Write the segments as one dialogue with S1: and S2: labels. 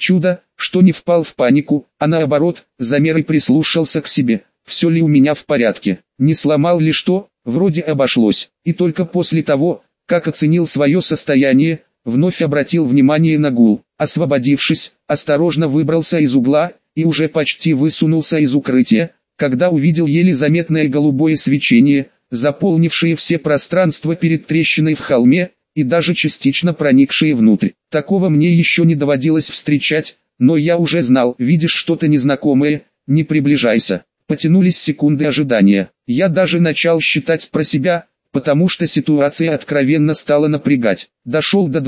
S1: Чудо, что не впал в панику, а наоборот, замер и прислушался к себе, все ли у меня в порядке, не сломал ли что, вроде обошлось. И только после того, как оценил свое состояние, вновь обратил внимание на гул. Освободившись, осторожно выбрался из угла и уже почти высунулся из укрытия, когда увидел еле заметное голубое свечение, заполнившее все пространства перед трещиной в холме и даже частично проникшее внутрь. Такого мне еще не доводилось встречать, но я уже знал: видишь что-то незнакомое, не приближайся. Потянулись секунды ожидания. Я даже начал считать про себя, потому что ситуация откровенно стала напрягать. Дошел до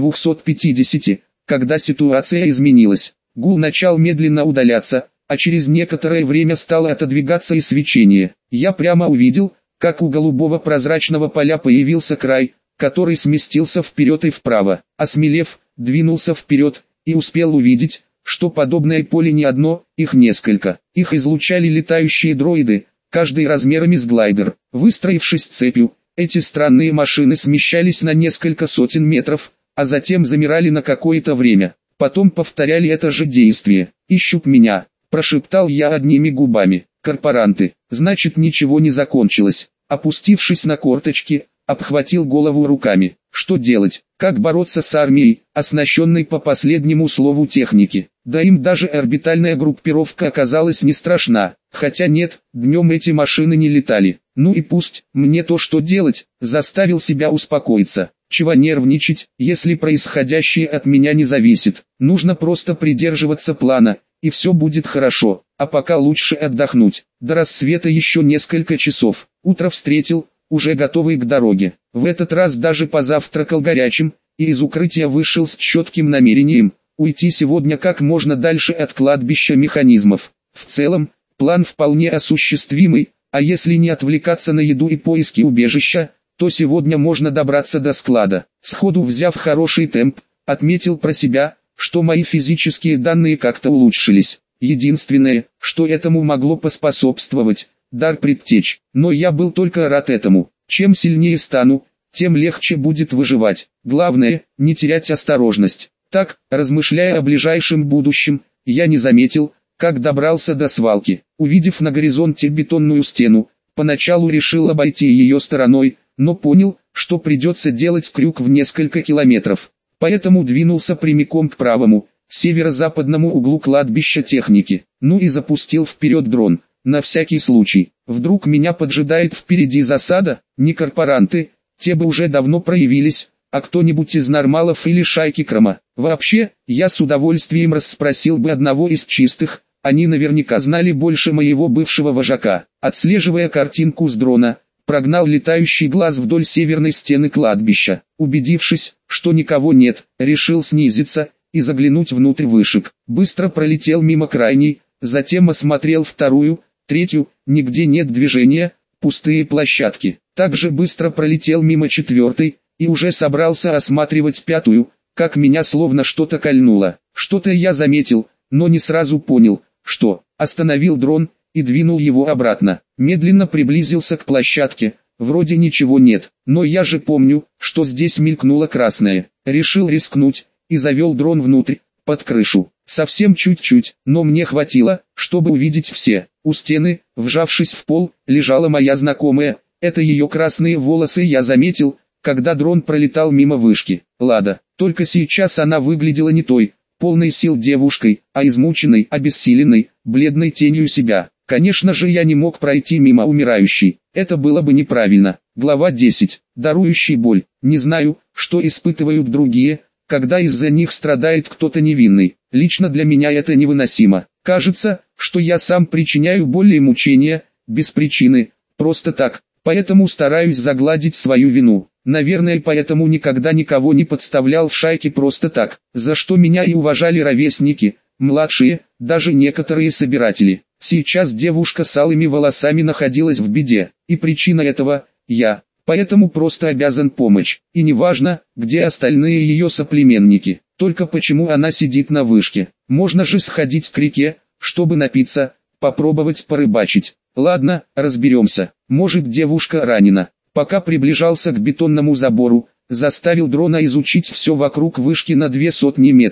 S1: 250, когда ситуация изменилась. Гул начал медленно удаляться, а через некоторое время стало отодвигаться и свечение. Я прямо увидел, как у голубого прозрачного поля появился край, который сместился вперед и вправо. Осмелев, двинулся вперед, и успел увидеть, что подобное поле не одно, их несколько. Их излучали летающие дроиды, каждый размерами с глайдер. Выстроившись цепью, эти странные машины смещались на несколько сотен метров, а затем замирали на какое-то время. Потом повторяли это же действие. «Ищут меня», – прошептал я одними губами. «Корпоранты, значит, ничего не закончилось». Опустившись на корточки, обхватил голову руками. Что делать? Как бороться с армией, оснащенной по последнему слову техники? Да им даже орбитальная группировка оказалась не страшна. Хотя нет, днем эти машины не летали. Ну и пусть, мне то что делать, заставил себя успокоиться. Чего нервничать, если происходящее от меня не зависит. Нужно просто придерживаться плана, и все будет хорошо. А пока лучше отдохнуть. До рассвета еще несколько часов. Утро встретил, уже готовый к дороге. В этот раз даже позавтракал горячим, и из укрытия вышел с четким намерением уйти сегодня как можно дальше от кладбища механизмов. В целом, план вполне осуществимый, а если не отвлекаться на еду и поиски убежища, то сегодня можно добраться до склада. Сходу взяв хороший темп, отметил про себя, что мои физические данные как-то улучшились. Единственное, что этому могло поспособствовать – дар предтеч, но я был только рад этому. Чем сильнее стану, тем легче будет выживать. Главное, не терять осторожность. Так, размышляя о ближайшем будущем, я не заметил, как добрался до свалки. Увидев на горизонте бетонную стену, поначалу решил обойти ее стороной, но понял, что придется делать крюк в несколько километров. Поэтому двинулся прямиком к правому, северо-западному углу кладбища техники. Ну и запустил вперед дрон. На всякий случай, вдруг меня поджидает впереди засада, не корпоранты, те бы уже давно проявились, а кто-нибудь из нормалов или шайки Крома. Вообще, я с удовольствием расспросил бы одного из чистых, они наверняка знали больше моего бывшего вожака. Отслеживая картинку с дрона, прогнал летающий глаз вдоль северной стены кладбища. Убедившись, что никого нет, решил снизиться и заглянуть внутрь вышек. Быстро пролетел мимо крайней, затем осмотрел вторую, третью, нигде нет движения, пустые площадки. Также быстро пролетел мимо четвертой, и уже собрался осматривать пятую, как меня словно что-то кольнуло. Что-то я заметил, но не сразу понял, что. Остановил дрон и двинул его обратно. Медленно приблизился к площадке, вроде ничего нет, но я же помню, что здесь мелькнуло красное. Решил рискнуть, и завел дрон внутрь, под крышу. Совсем чуть-чуть, но мне хватило, чтобы увидеть все. У стены, вжавшись в пол, лежала моя знакомая. Это ее красные волосы я заметил, когда дрон пролетал мимо вышки. Лада, только сейчас она выглядела не той, полной сил девушкой, а измученной, обессиленной, бледной тенью себя. Конечно же я не мог пройти мимо умирающей, это было бы неправильно. Глава 10. Дарующий боль. Не знаю, что испытывают другие, когда из-за них страдает кто-то невинный. Лично для меня это невыносимо. Кажется, что я сам причиняю боль и мучения, без причины, просто так. Поэтому стараюсь загладить свою вину. Наверное, поэтому никогда никого не подставлял в шайке просто так, за что меня и уважали ровесники, младшие, даже некоторые собиратели. Сейчас девушка с алыми волосами находилась в беде, и причина этого – я. Поэтому просто обязан помочь, и неважно, где остальные ее соплеменники, только почему она сидит на вышке. Можно же сходить к реке, чтобы напиться, попробовать порыбачить. Ладно, разберемся, может девушка ранена. Пока приближался к бетонному забору, заставил дрона изучить все вокруг вышки на 200 метров.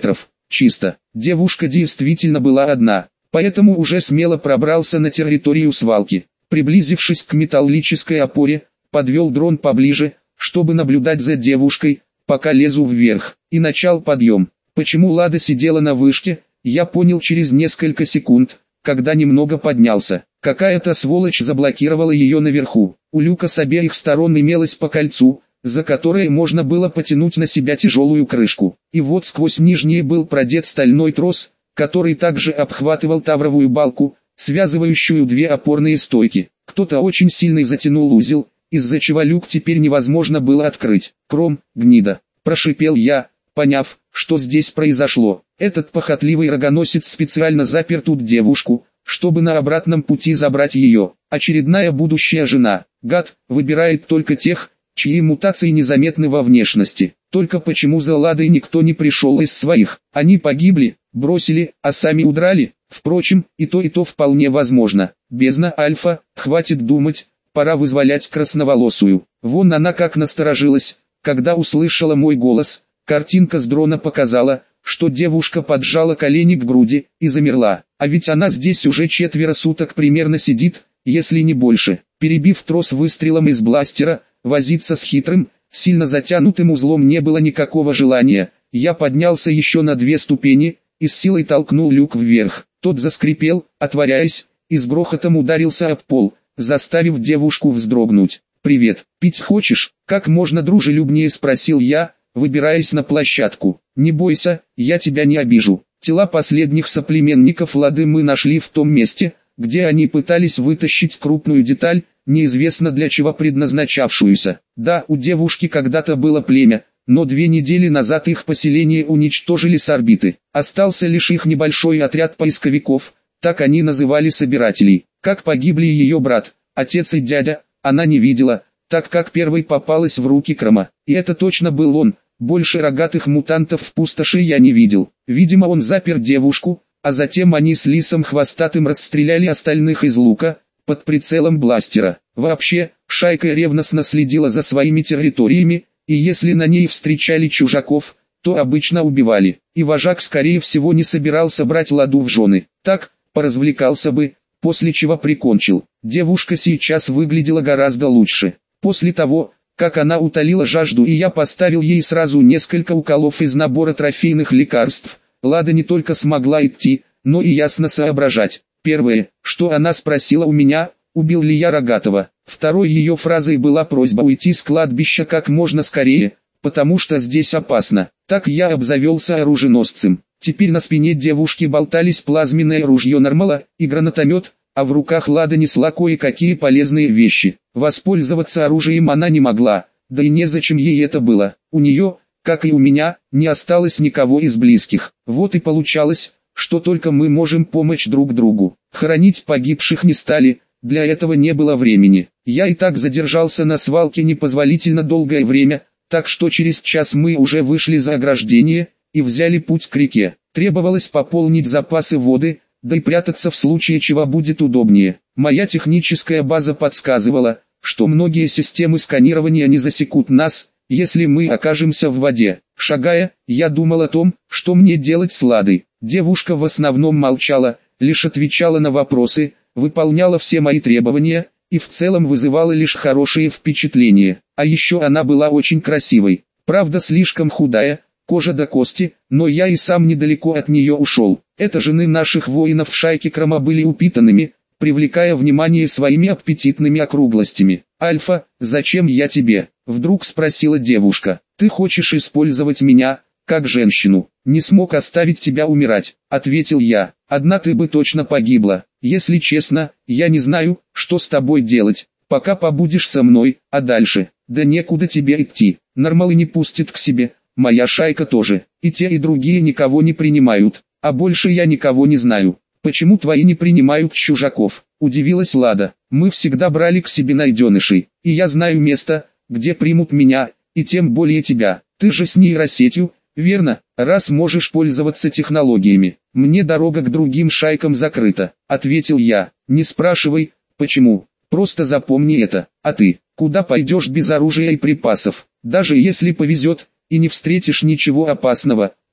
S1: чисто. Девушка действительно была одна, поэтому уже смело пробрался на территорию свалки. Приблизившись к металлической опоре, подвел дрон поближе, чтобы наблюдать за девушкой, пока лезу вверх, и начал подъем. Почему Лада сидела на вышке, я понял через несколько секунд, когда немного поднялся. Какая-то сволочь заблокировала ее наверху. У люка с обеих сторон имелось по кольцу, за которое можно было потянуть на себя тяжелую крышку. И вот сквозь нижнее был продет стальной трос, который также обхватывал тавровую балку, связывающую две опорные стойки. Кто-то очень сильный затянул узел, из-за чего люк теперь невозможно было открыть. «Кром, гнида!» – прошипел я, поняв, что здесь произошло. Этот похотливый рогоносец специально запер тут девушку, чтобы на обратном пути забрать ее. Очередная будущая жена. Гад, выбирает только тех, чьи мутации незаметны во внешности. Только почему за Ладой никто не пришел из своих? Они погибли, бросили, а сами удрали? Впрочем, и то вполне возможно. Бездна Альфа, хватит думать, пора вызволять красноволосую. Вон она как насторожилась, когда услышала мой голос. Картинка с дрона показала, что девушка поджала колени к груди и замерла. А ведь она здесь уже 4 суток примерно сидит, если не больше. Перебив трос выстрелом из бластера, возиться с хитрым, сильно затянутым узлом не было никакого желания. Я поднялся еще на 2 ступени и с силой толкнул люк вверх. Тот заскрипел, отворяясь, и с грохотом ударился об пол, заставив девушку вздрогнуть. «Привет, пить хочешь?» — как можно дружелюбнее спросил я, выбираясь на площадку. «Не бойся, я тебя не обижу». Тела последних соплеменников Лады мы нашли в том месте, где они пытались вытащить крупную деталь, неизвестно для чего предназначавшуюся. Да, у девушки когда-то было племя, но 2 недели назад их поселение уничтожили с орбиты. Остался лишь их небольшой отряд поисковиков, так они называли собирателей. Как погибли ее брат, отец и дядя, она не видела, так как первой попалась в руки Крома. И это точно был он, больше рогатых мутантов в пустоши я не видел. Видимо, он запер девушку, а затем они с Лисом Хвостатым расстреляли остальных из лука, под прицелом бластера. Вообще, шайка ревностно следила за своими территориями, и если на ней встречали чужаков, то обычно убивали. И вожак скорее всего не собирался брать Ладу в жены. Так, поразвлекался бы, после чего прикончил. Девушка сейчас выглядела гораздо лучше. После того, как она утолила жажду и я поставил ей сразу несколько уколов из набора трофейных лекарств, Лада не только смогла идти, но и ясно соображать. Первое, что она спросила у меня, убил ли я Рогатого. Второй ее фразой была просьба уйти с кладбища как можно скорее, потому что здесь опасно. Так я обзавелся оруженосцем. Теперь на спине девушки болтались плазменное ружье Нормала и гранатомет, а в руках Лада несла кое-какие полезные вещи. Воспользоваться оружием она не могла, да и незачем ей это было. У нее, как и у меня, не осталось никого из близких. Вот и получалось, что только мы можем помочь друг другу. Хоронить погибших не стали, для этого не было времени. Я и так задержался на свалке непозволительно долгое время, так что через час мы уже вышли за ограждение и взяли путь к реке. Требовалось пополнить запасы воды, да и прятаться в случае чего будет удобнее. Моя техническая база подсказывала, что многие системы сканирования не засекут нас, если мы окажемся в воде. Шагая, я думал о том, что мне делать с Ладой. Девушка в основном молчала, лишь отвечала на вопросы, выполняла все мои требования, и в целом вызывала лишь хорошие впечатления. А еще она была очень красивой. Правда слишком худая, кожа до кости, но я и сам недалеко от нее ушел. Это жены наших воинов в шайке Крома были упитанными, привлекая внимание своими аппетитными округлостями. «Альфа, зачем я тебе?» — вдруг спросила девушка. «Ты хочешь использовать меня, как женщину? Не смог оставить тебя умирать», — ответил я. «Одна ты бы точно погибла. Если честно, я не знаю, что с тобой делать. Пока побудешь со мной, а дальше? Да некуда тебе идти. Нормалы не пустит к себе. Моя шайка тоже, и те и другие никого не принимают, а больше я никого не знаю». «Почему твои не принимают чужаков?» – удивилась Лада. «Мы всегда брали к себе найденышей, и я знаю место, где примут меня, и тем более тебя. Ты же с нейросетью, верно? Раз можешь пользоваться технологиями, мне дорога к другим шайкам закрыта», – ответил я. «Не спрашивай, почему, просто запомни это. А ты, куда пойдешь без оружия и припасов? Даже если повезет, и не встретишь ничего опасного,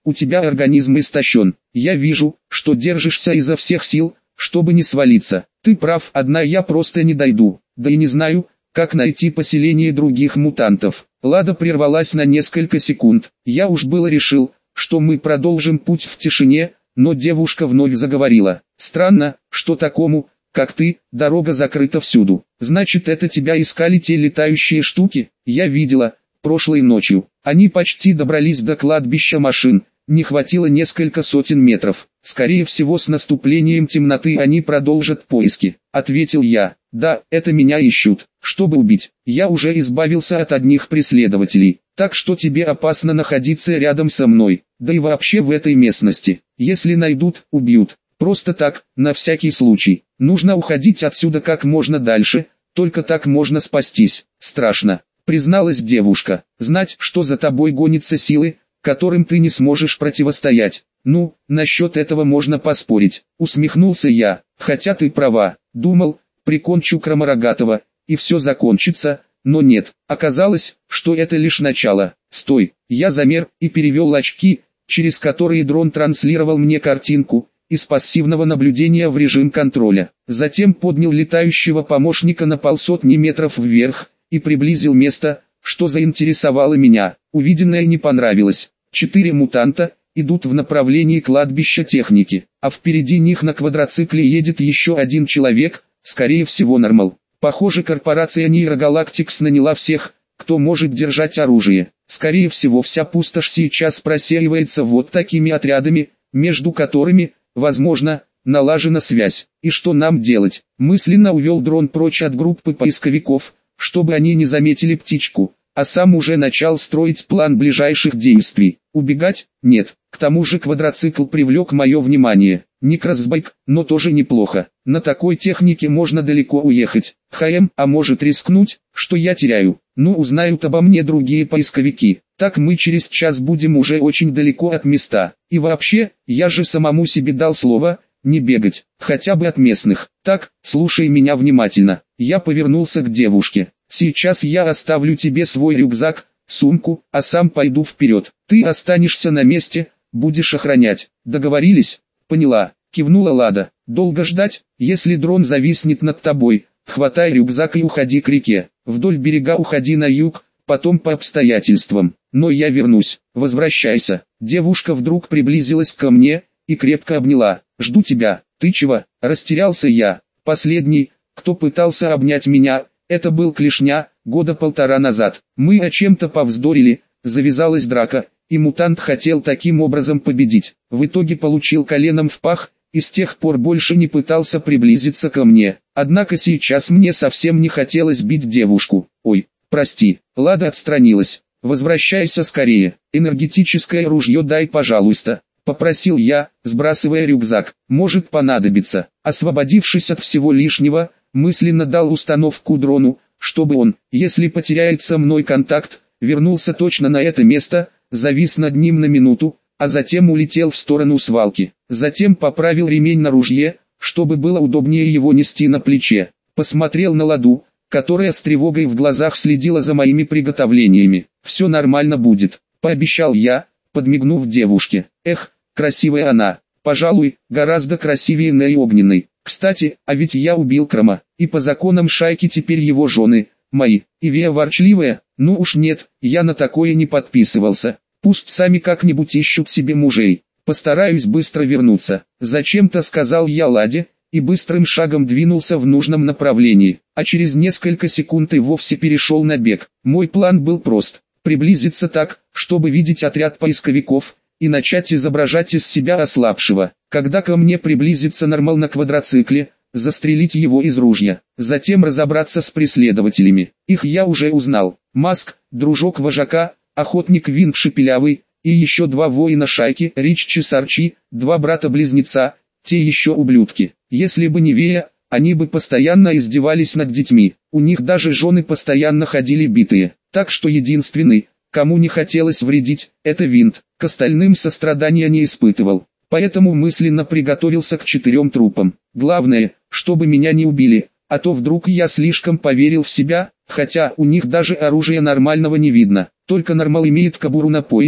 S1: у тебя организм истощен. Я вижу, что держишься изо всех сил, чтобы не свалиться. Ты прав, одна я просто не дойду, да и не знаю, как найти поселение других мутантов». Лада прервалась на несколько секунд. Я уж было решил, что мы продолжим путь в тишине, но девушка вновь заговорила. «Странно, что такому, как ты, дорога закрыта всюду. Значит, это тебя искали те летающие штуки? Я видела, прошлой ночью. Они почти добрались до кладбища машин, не хватило несколько сотен метров. Скорее всего, с наступлением темноты они продолжат поиски», — ответил я. «Да, это меня ищут, чтобы убить. Я уже избавился от одних преследователей, так что тебе опасно находиться рядом со мной, да и вообще в этой местности. Если найдут, убьют. Просто так, на всякий случай. Нужно уходить отсюда как можно дальше, только так можно спастись. Страшно», — призналась девушка. «Знать, что за тобой гонятся силы, которым ты не сможешь противостоять. Ну, насчет этого можно поспорить», — усмехнулся я. «Хотя ты права, думал, прикончу Кроморогатого, и все закончится, но нет, оказалось, что это лишь начало». «Стой!» Я замер и перевел очки, через которые дрон транслировал мне картинку, из пассивного наблюдения в режим контроля. Затем поднял летающего помощника на полсотни метров вверх, и приблизил место, что заинтересовало меня. Увиденное не понравилось. 4 мутанта идут в направлении кладбища техники, а впереди них на квадроцикле едет еще один человек, скорее всего нормал. Похоже, корпорация Нейрогалактикс наняла всех, кто может держать оружие. Скорее всего, вся пустошь сейчас просеивается вот такими отрядами, между которыми, возможно, налажена связь. И что нам делать? Мысленно увел дрон прочь от группы поисковиков, чтобы они не заметили птичку, а сам уже начал строить план ближайших действий. Убегать? Нет. К тому же квадроцикл привлек мое внимание. Не кроссбайк, но тоже неплохо. На такой технике можно далеко уехать. А может рискнуть? Что я теряю? Ну, узнают обо мне другие поисковики. Так мы через час будем уже очень далеко от места. И вообще, я же самому себе дал слово, не бегать, хотя бы от местных. Так, слушай меня внимательно. Я повернулся к девушке. Сейчас я оставлю тебе свой рюкзак, сумку, а сам пойду вперед. Ты останешься на месте, будешь охранять. Договорились? Поняла, кивнула Лада. Долго ждать? Если дрон зависнет над тобой, хватай рюкзак и уходи к реке. Вдоль берега уходи на юг, потом по обстоятельствам. Но я вернусь. Возвращайся. Девушка вдруг приблизилась ко мне и крепко обняла. Жду тебя. Ты чего? Растерялся я. Последний, кто пытался обнять меня, это был Клешня, года 1,5 назад. Мы о чем-то повздорили, завязалась драка, и мутант хотел таким образом победить. В итоге получил коленом в пах, и с тех пор больше не пытался приблизиться ко мне. Однако сейчас мне совсем не хотелось бить девушку. «Ой, прости». Лада отстранилась. «Возвращайся скорее. Энергетическое ружье дай, пожалуйста», — попросил я, сбрасывая рюкзак. «Может понадобиться». Освободившись от всего лишнего, мысленно дал установку дрону, чтобы он, если потеряет со мной контакт, вернулся точно на это место, завис над ним на минуту, а затем улетел в сторону свалки. Затем поправил ремень на ружье, чтобы было удобнее его нести на плече. Посмотрел на Ладу, которая с тревогой в глазах следила за моими приготовлениями. «Все нормально будет», — пообещал я, подмигнув девушке. «Эх, красивая она, пожалуй, гораздо красивее Ней Огненной. Кстати, а ведь я убил Крома, и по законам шайки теперь его жены, мои. И Вея ворчливая? Ну уж нет, я на такое не подписывался. Пусть сами как-нибудь ищут себе мужей. Постараюсь быстро вернуться». Зачем-то сказал я Ладе, и быстрым шагом двинулся в нужном направлении, а через несколько секунд и вовсе перешел на бег. Мой план был прост: приблизиться так, чтобы видеть отряд поисковиков, и начать изображать из себя ослабшего. Когда ко мне приблизится нормал на квадроцикле, застрелить его из ружья. Затем разобраться с преследователями. Их я уже узнал. Маск, дружок вожака, охотник Винг Шепелявый, и еще 2 воина шайки, Риччи Сарчи, 2 брата-близнеца, те еще ублюдки. Если бы не Вея, они бы постоянно издевались над детьми. У них даже жены постоянно ходили битые. Так что единственный, кому не хотелось вредить, это Винт. К остальным сострадания не испытывал. Поэтому мысленно приготовился к 4 трупам. Главное, чтобы меня не убили, а то вдруг я слишком поверил в себя, хотя у них даже оружия нормального не видно. Только нормал имеет кобуру на поясе,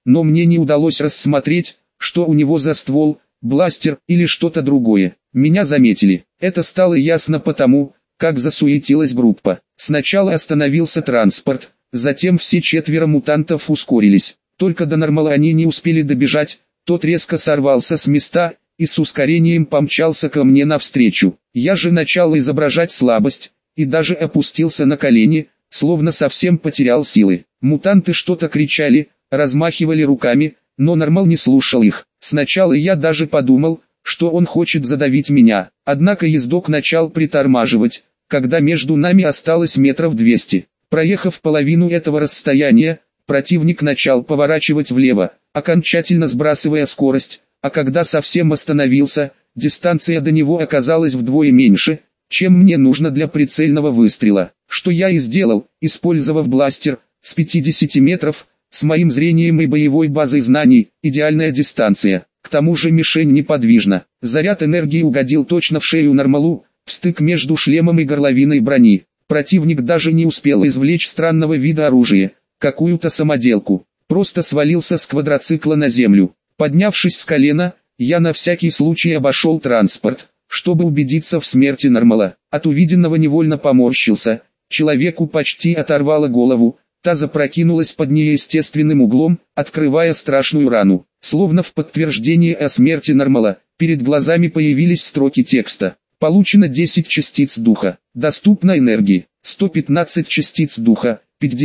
S1: но мне не удалось рассмотреть, что у него за ствол, бластер или что-то другое. Меня заметили. Это стало ясно потому, как засуетилась группа. Сначала остановился транспорт, затем все четверо мутантов ускорились. Только до Нормала они не успели добежать, тот резко сорвался с места и с ускорением помчался ко мне навстречу. Я же начал изображать слабость, и даже опустился на колени, словно совсем потерял силы. Мутанты что-то кричали, размахивали руками, но Нормал не слушал их. Сначала я даже подумал, что он хочет задавить меня, однако ездок начал притормаживать, когда между нами осталось метров 200. Проехав половину этого расстояния, противник начал поворачивать влево, окончательно сбрасывая скорость, а когда совсем остановился, дистанция до него оказалась вдвое меньше, чем мне нужно для прицельного выстрела, что я и сделал, использовав бластер с 50 метров, с моим зрением и боевой базой знаний, идеальная дистанция. К тому же мишень неподвижна. Заряд энергии угодил точно в шею Нормалу, в стык между шлемом и горловиной брони. Противник даже не успел извлечь странного вида оружия, какую-то самоделку. Просто свалился с квадроцикла на землю. Поднявшись с колена, я на всякий случай обошел транспорт, чтобы убедиться в смерти Нормала. От увиденного невольно поморщился. Человеку почти оторвало голову, та запрокинулась под неестественным углом, открывая страшную рану. Словно в подтверждение о смерти Нормала, перед глазами появились строки текста. Получено 10 частиц духа. Доступно энергии. 115 частиц духа.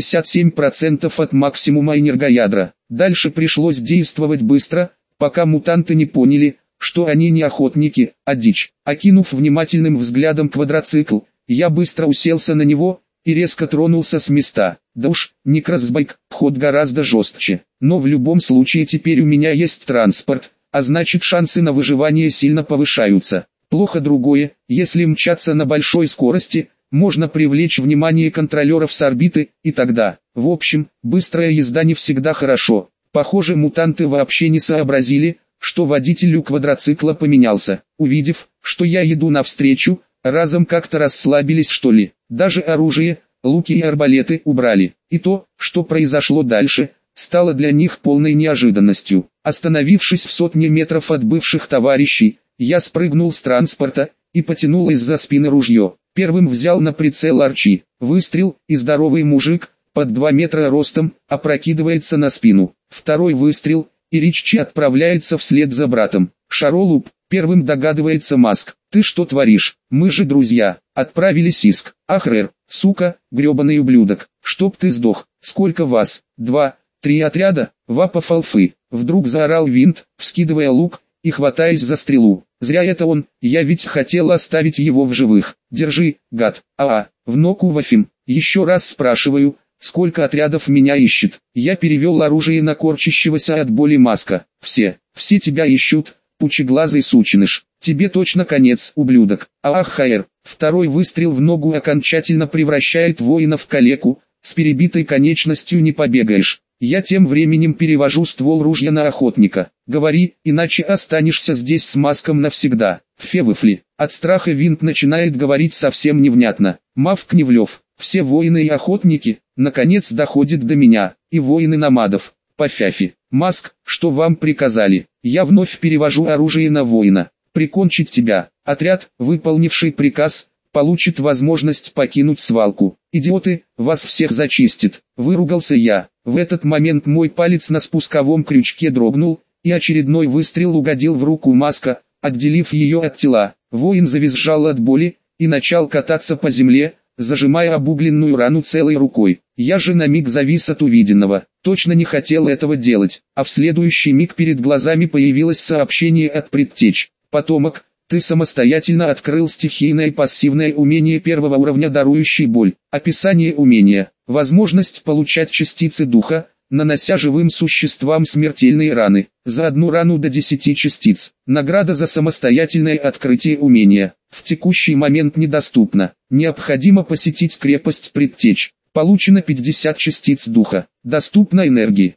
S1: 57% от максимума энергоядра. Дальше пришлось действовать быстро, пока мутанты не поняли, что они не охотники, а дичь. Окинув внимательным взглядом квадроцикл, я быстро уселся на него и резко тронулся с места. Да уж, не кроссбайк, ход гораздо жестче. Но в любом случае теперь у меня есть транспорт, а значит шансы на выживание сильно повышаются. Плохо другое, если мчаться на большой скорости, можно привлечь внимание контролеров с орбиты, и тогда, в общем, быстрая езда не всегда хорошо. Похоже, мутанты вообще не сообразили, что водитель квадроцикла поменялся. Увидев, что я еду навстречу, разом как-то расслабились что ли. Даже оружие, луки и арбалеты убрали. И то, что произошло дальше, стало для них полной неожиданностью. Остановившись в сотне метров от бывших товарищей, я спрыгнул с транспорта и потянул из-за спины ружье. Первым взял на прицел Арчи. Выстрел, и здоровый мужик, под 2 метра ростом, опрокидывается на спину. Второй выстрел, и Риччи отправляется вслед за братом. Шаролуп, первым догадывается Маск. «Ты что творишь? Мы же друзья». Отправились иск. «Ахрер, сука, гребаный ублюдок, чтоб ты сдох. Сколько вас? 2, 3 отряда?» Вапа фалфы. Вдруг заорал Винт, вскидывая лук и хватаясь за стрелу. «Зря это он, я ведь хотел оставить его в живых. Держи, гад». В ноку Вафим. «Еще раз спрашиваю, сколько отрядов меня ищет?» Я перевел оружие на корчащегося от боли Маска. Все тебя ищут, пучеглазый сученыш. Тебе точно конец, ублюдок». Хайер. Второй выстрел в ногу окончательно превращает воина в калеку, с перебитой конечностью не побегаешь. Я тем временем перевожу ствол ружья на охотника. «Говори, иначе останешься здесь с Маском навсегда». Февыфли. От страха Винт начинает говорить совсем невнятно. Мав Кневлев. Все воины и охотники, наконец доходит до меня, и воины намадов. По фяфи. «Маск, что вам приказали?» Я вновь перевожу оружие на воина. «Прикончить тебя». Отряд, выполнивший приказ, получит возможность покинуть свалку. «Идиоты, вас всех зачистит», — выругался я. В этот момент мой палец на спусковом крючке дрогнул, и очередной выстрел угодил в руку Маска, отделив ее от тела. Воин завизжал от боли и начал кататься по земле, зажимая обугленную рану целой рукой. Я же на миг завис от увиденного. Точно не хотел этого делать, а в следующий миг перед глазами появилось сообщение от предтеч. «Потомок, ты самостоятельно открыл стихийное пассивное умение первого уровня, дарующий боль». Описание умения. Возможность получать частицы духа, нанося живым существам смертельные раны. За одну рану до 10 частиц. Награда за самостоятельное открытие умения. В текущий момент недоступна. Необходимо посетить крепость предтеч. Получено 50 частиц духа. Доступно энергии.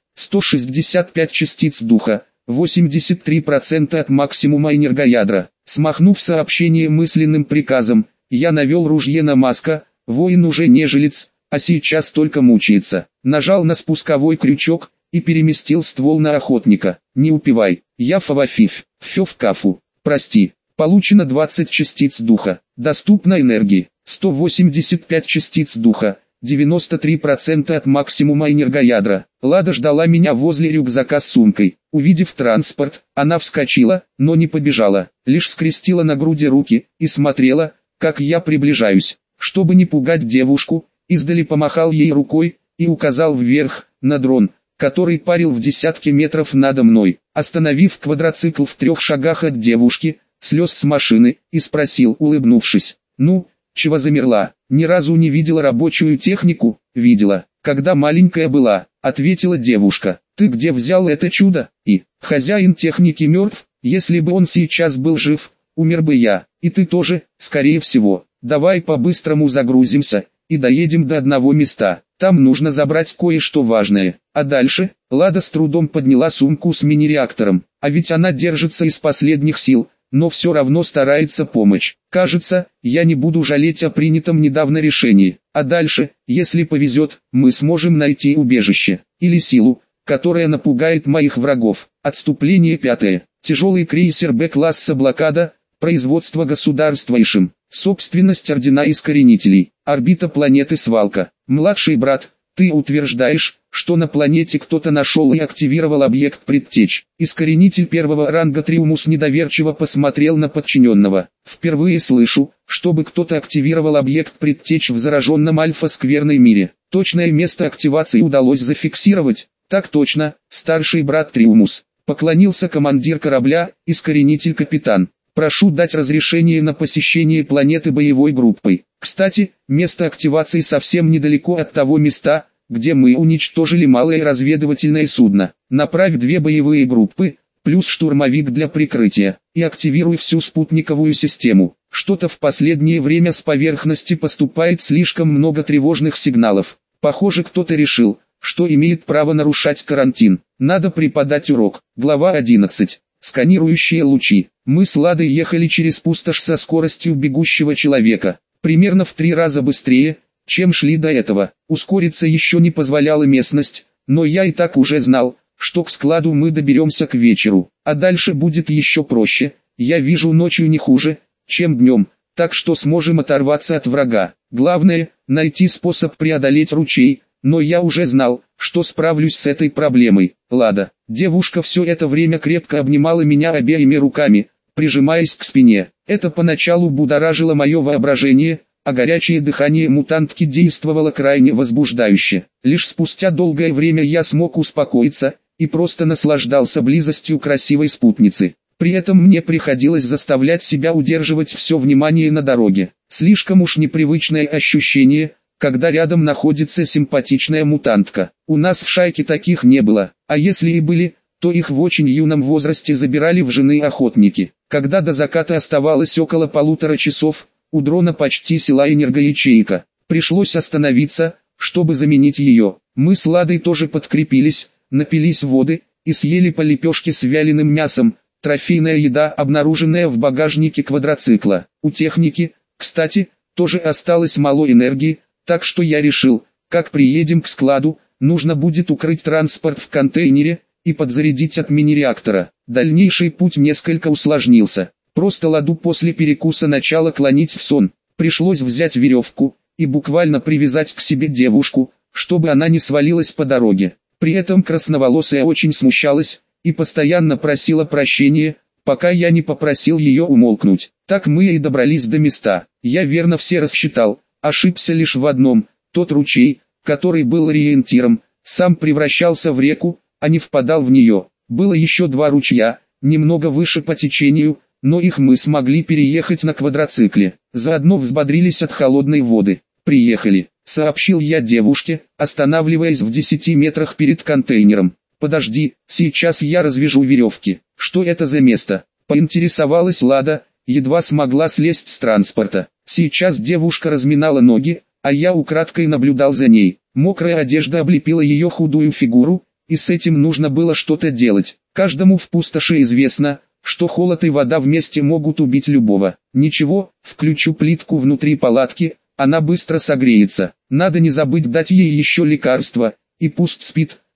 S1: 165 частиц духа. 83% от максимума энергоядра. Смахнув сообщение мысленным приказом, я навел ружье на Маска. Воин уже не жилец, а сейчас только мучается. Нажал на спусковой крючок, и переместил ствол на охотника. Не упивай, я фавафиф, фё в кафу, прости. Получено 20 частиц духа, доступно энергии, 185 частиц духа, 93% от максимума энергоядра. Лада ждала меня возле рюкзака с сумкой. Увидев транспорт, она вскочила, но не побежала, лишь скрестила на груди руки и смотрела, как я приближаюсь. Чтобы не пугать девушку, издали помахал ей рукой и указал вверх, на дрон, который парил в десятке метров надо мной. Остановив квадроцикл в 3 шагах от девушки, слез с машины и спросил, улыбнувшись: «Ну, чего замерла? Ни разу не видела рабочую технику?» «Видела, когда маленькая была», — ответила девушка. «Ты где взял это чудо?» «И, хозяин техники мертв, если бы он сейчас был жив, умер бы я, и ты тоже, скорее всего. Давай по-быстрому загрузимся и доедем до одного места, там нужно забрать кое-что важное». А дальше, Лада с трудом подняла сумку с мини-реактором, а ведь она держится из последних сил, но все равно старается помочь. Кажется, я не буду жалеть о принятом недавно решении. А дальше, если повезет, мы сможем найти убежище, или силу, которая напугает моих врагов. Отступление 5. Тяжелый крейсер Б-класса «Блокада», производство государства Ишим, собственность Ордена Искоренителей, орбита планеты Свалка. Младший брат, ты утверждаешь, что на планете кто-то нашел и активировал объект предтеч. Искоренитель первого ранга Триумус недоверчиво посмотрел на подчиненного. Впервые слышу, чтобы кто-то активировал объект предтеч в зараженном альфа-скверной мире. Точное место активации удалось зафиксировать. Так точно, старший брат Триумус. Поклонился командир корабля, искоренитель-капитан. Прошу дать разрешение на посещение планеты боевой группой. Кстати, место активации совсем недалеко от того места, где мы уничтожили малое разведывательное судно. Направь 2 боевые группы, плюс штурмовик для прикрытия, и активируй всю спутниковую систему. Что-то в последнее время с поверхности поступает слишком много тревожных сигналов. Похоже, кто-то решил, что имеет право нарушать карантин. Надо преподать урок. Глава 11. Сканирующие лучи. Мы с Ладой ехали через пустошь со скоростью бегущего человека, примерно в 3 раза быстрее, чем шли до этого. Ускориться еще не позволяла местность, но я и так уже знал, что к складу мы доберемся к вечеру, а дальше будет еще проще. Я вижу ночью не хуже, чем днем, так что сможем оторваться от врага. Главное, найти способ преодолеть ручей, но я уже знал, что справлюсь с этой проблемой. Лада, девушка все это время крепко обнимала меня обеими руками, прижимаясь к спине. Это поначалу будоражило мое воображение, а горячее дыхание мутантки действовало крайне возбуждающе. Лишь спустя долгое время я смог успокоиться и просто наслаждался близостью красивой спутницы. При этом мне приходилось заставлять себя удерживать все внимание на дороге. Слишком уж непривычное ощущение, когда рядом находится симпатичная мутантка. У нас в шайке таких не было, а если и были, то их в очень юном возрасте забирали в жены охотники. Когда до заката оставалось около 1,5 часов, у дрона почти села энергоячейка. Пришлось остановиться, чтобы заменить ее. Мы с Ладой тоже подкрепились, напились воды и съели по лепешке с вяленым мясом, трофейная еда, обнаруженная в багажнике квадроцикла. У техники, кстати, тоже осталось мало энергии, так что я решил, как приедем к складу, нужно будет укрыть транспорт в контейнере и подзарядить от мини-реактора. Дальнейший путь несколько усложнился. Просто Ладу после перекуса начала клонить в сон. Пришлось взять веревку и буквально привязать к себе девушку, чтобы она не свалилась по дороге. При этом красноволосая очень смущалась и постоянно просила прощения, пока я не попросил ее умолкнуть. Так мы и добрались до места. Я верно все рассчитал, ошибся лишь в одном: тот ручей, который был ориентиром, сам превращался в реку, а не впадал в нее. Было еще 2 ручья, немного выше по течению, но их мы смогли переехать на квадроцикле. Заодно взбодрились от холодной воды. «Приехали», — сообщил я девушке, останавливаясь в 10 метрах перед контейнером. «Подожди, сейчас я развяжу веревки». «Что это за место?» — поинтересовалась Лада, едва смогла слезть с транспорта. Сейчас девушка разминала ноги, а я украдкой наблюдал за ней. Мокрая одежда облепила ее худую фигуру, и с этим нужно было что-то делать. Каждому в пустоши известно, что холод и вода вместе могут убить любого. Ничего, включу плитку внутри палатки, она быстро согреется. Надо не забыть дать ей еще лекарство, и пусть спит,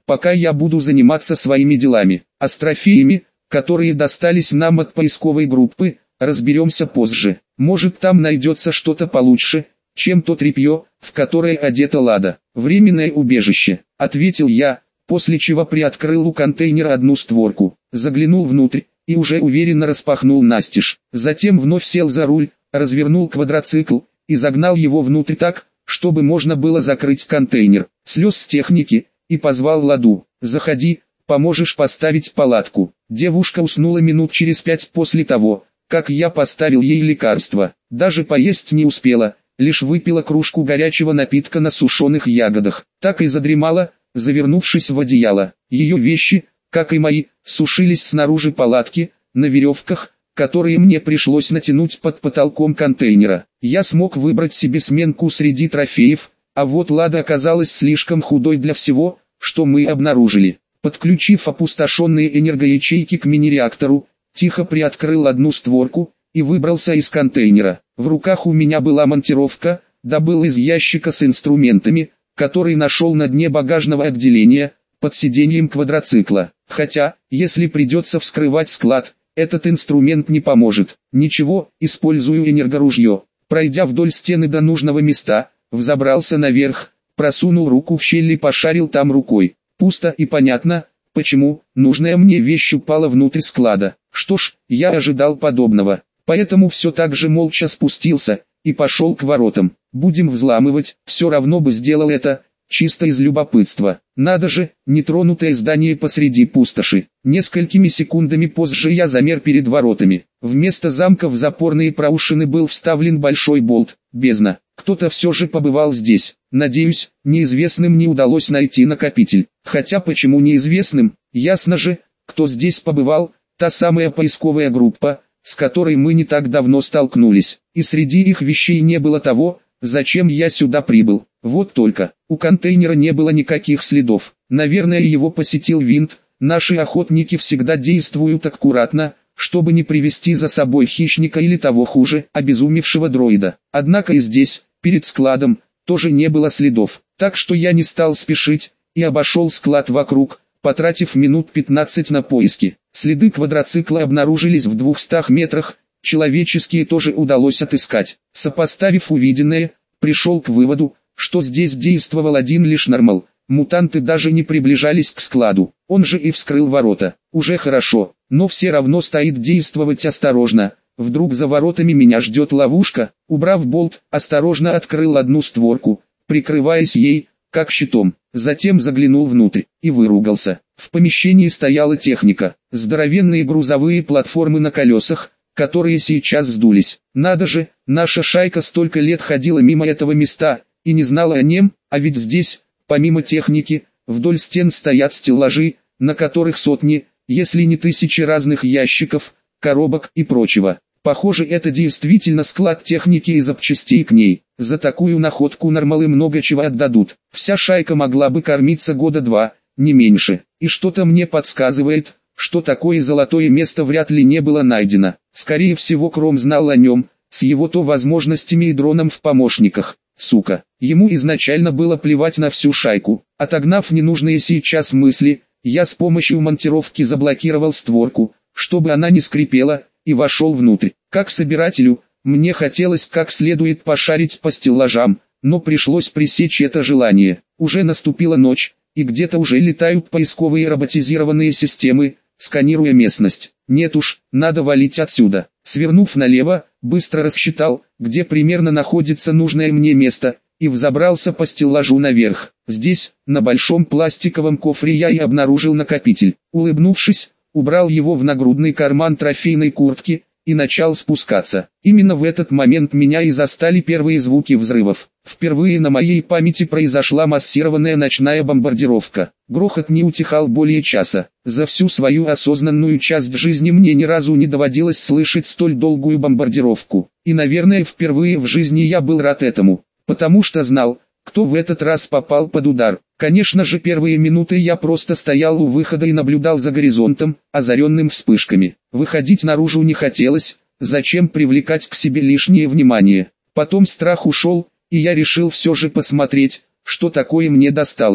S1: пока я буду заниматься своими делами. А с трофеями, которые достались нам от поисковой группы, разберемся позже. Может, там найдется что-то получше, чем то тряпье, в которое одета Лада. Временное убежище, ответил я, после чего приоткрыл у контейнера одну створку, заглянул внутрь и уже уверенно распахнул настежь. Затем вновь сел за руль, развернул квадроцикл и загнал его внутрь так, чтобы можно было закрыть контейнер. Слез с техники и позвал Ладу. «Заходи, поможешь поставить палатку». Девушка уснула минут через 5 после того, как я поставил ей лекарство. Даже поесть не успела, лишь выпила кружку горячего напитка на сушеных ягодах. Так и задремала, завернувшись в одеяло. Ее вещи, как и мои, сушились снаружи палатки, на веревках, которые мне пришлось натянуть под потолком контейнера. Я смог выбрать себе сменку среди трофеев, а вот Лада оказалась слишком худой для всего, что мы обнаружили. Подключив опустошенные энергоячейки к мини-реактору, тихо приоткрыл одну створку и выбрался из контейнера. В руках у меня была монтировка, добыл из ящика с инструментами, который нашел на дне багажного отделения, под сиденьем квадроцикла. Хотя, если придется вскрывать склад, этот инструмент не поможет. Ничего, использую энергоружье. Пройдя вдоль стены до нужного места, взобрался наверх, просунул руку в щель и пошарил там рукой. Пусто и понятно, почему нужная мне вещь упала внутрь склада. Что ж, я ожидал подобного, поэтому все так же молча спустился и пошел к воротам. Будем взламывать, все равно бы сделал это, чисто из любопытства. Надо же, нетронутое здание посреди пустоши. Несколькими секундами позже я замер перед воротами. Вместо замка в запорные проушины был вставлен большой болт. Бездна. Кто-то все же побывал здесь. Надеюсь, неизвестным не удалось найти накопитель. Хотя почему неизвестным? Ясно же, кто здесь побывал, та самая поисковая группа, с которой мы не так давно столкнулись. И среди их вещей не было того, зачем я сюда прибыл. Вот только, у контейнера не было никаких следов. Наверное, его посетил винт. Наши охотники всегда действуют аккуратно, чтобы не привести за собой хищника или того хуже, обезумевшего дроида. Однако и здесь, перед складом, тоже не было следов. Так что я не стал спешить и обошел склад вокруг, потратив минут 15 на поиски. Следы квадроцикла обнаружились в 200 метрах, человеческие тоже удалось отыскать. Сопоставив увиденное, пришел к выводу, что здесь действовал один лишь нормал. Мутанты даже не приближались к складу. Он же и вскрыл ворота. Уже хорошо, но все равно стоит действовать осторожно. Вдруг за воротами меня ждет ловушка. Убрав болт, осторожно открыл одну створку, прикрываясь ей, как щитом. Затем заглянул внутрь и выругался. В помещении стояла техника. Здоровенные грузовые платформы на колесах, которые сейчас сдулись. Надо же, наша шайка столько лет ходила мимо этого места и не знала о нем, а ведь здесь, помимо техники, вдоль стен стоят стеллажи, на которых сотни, если не тысячи разных ящиков, коробок и прочего. Похоже, это действительно склад техники и запчастей к ней. За такую находку нормалы много чего отдадут. Вся шайка могла бы кормиться года 2, не меньше. И что-то мне подсказывает, что такое золотое место вряд ли не было найдено. Скорее всего, Кром знал о нем, с его-то возможностями и дроном в помощниках. Сука, ему изначально было плевать на всю шайку. Отогнав ненужные сейчас мысли, я с помощью монтировки заблокировал створку, чтобы она не скрипела, и вошел внутрь. Как собирателю, мне хотелось как следует пошарить по стеллажам, но пришлось пресечь это желание. Уже наступила ночь, и где-то уже летают поисковые роботизированные системы, сканируя местность. Нет уж, надо валить отсюда. Свернув налево, быстро рассчитал, где примерно находится нужное мне место, и взобрался по стеллажу наверх. Здесь, на большом пластиковом кофре, я и обнаружил накопитель. Улыбнувшись, убрал его в нагрудный карман трофейной куртки и начал спускаться. Именно в этот момент меня и застали первые звуки взрывов. Впервые на моей памяти произошла массированная ночная бомбардировка. Грохот не утихал более часа. За всю свою осознанную часть жизни мне ни разу не доводилось слышать столь долгую бомбардировку. И, наверное, впервые в жизни я был рад этому, потому что знал, кто в этот раз попал под удар. Конечно же, первые минуты я просто стоял у выхода и наблюдал за горизонтом, озаренным вспышками. Выходить наружу не хотелось, зачем привлекать к себе лишнее внимание. Потом страх ушел, и я решил все же посмотреть, что такое мне досталось.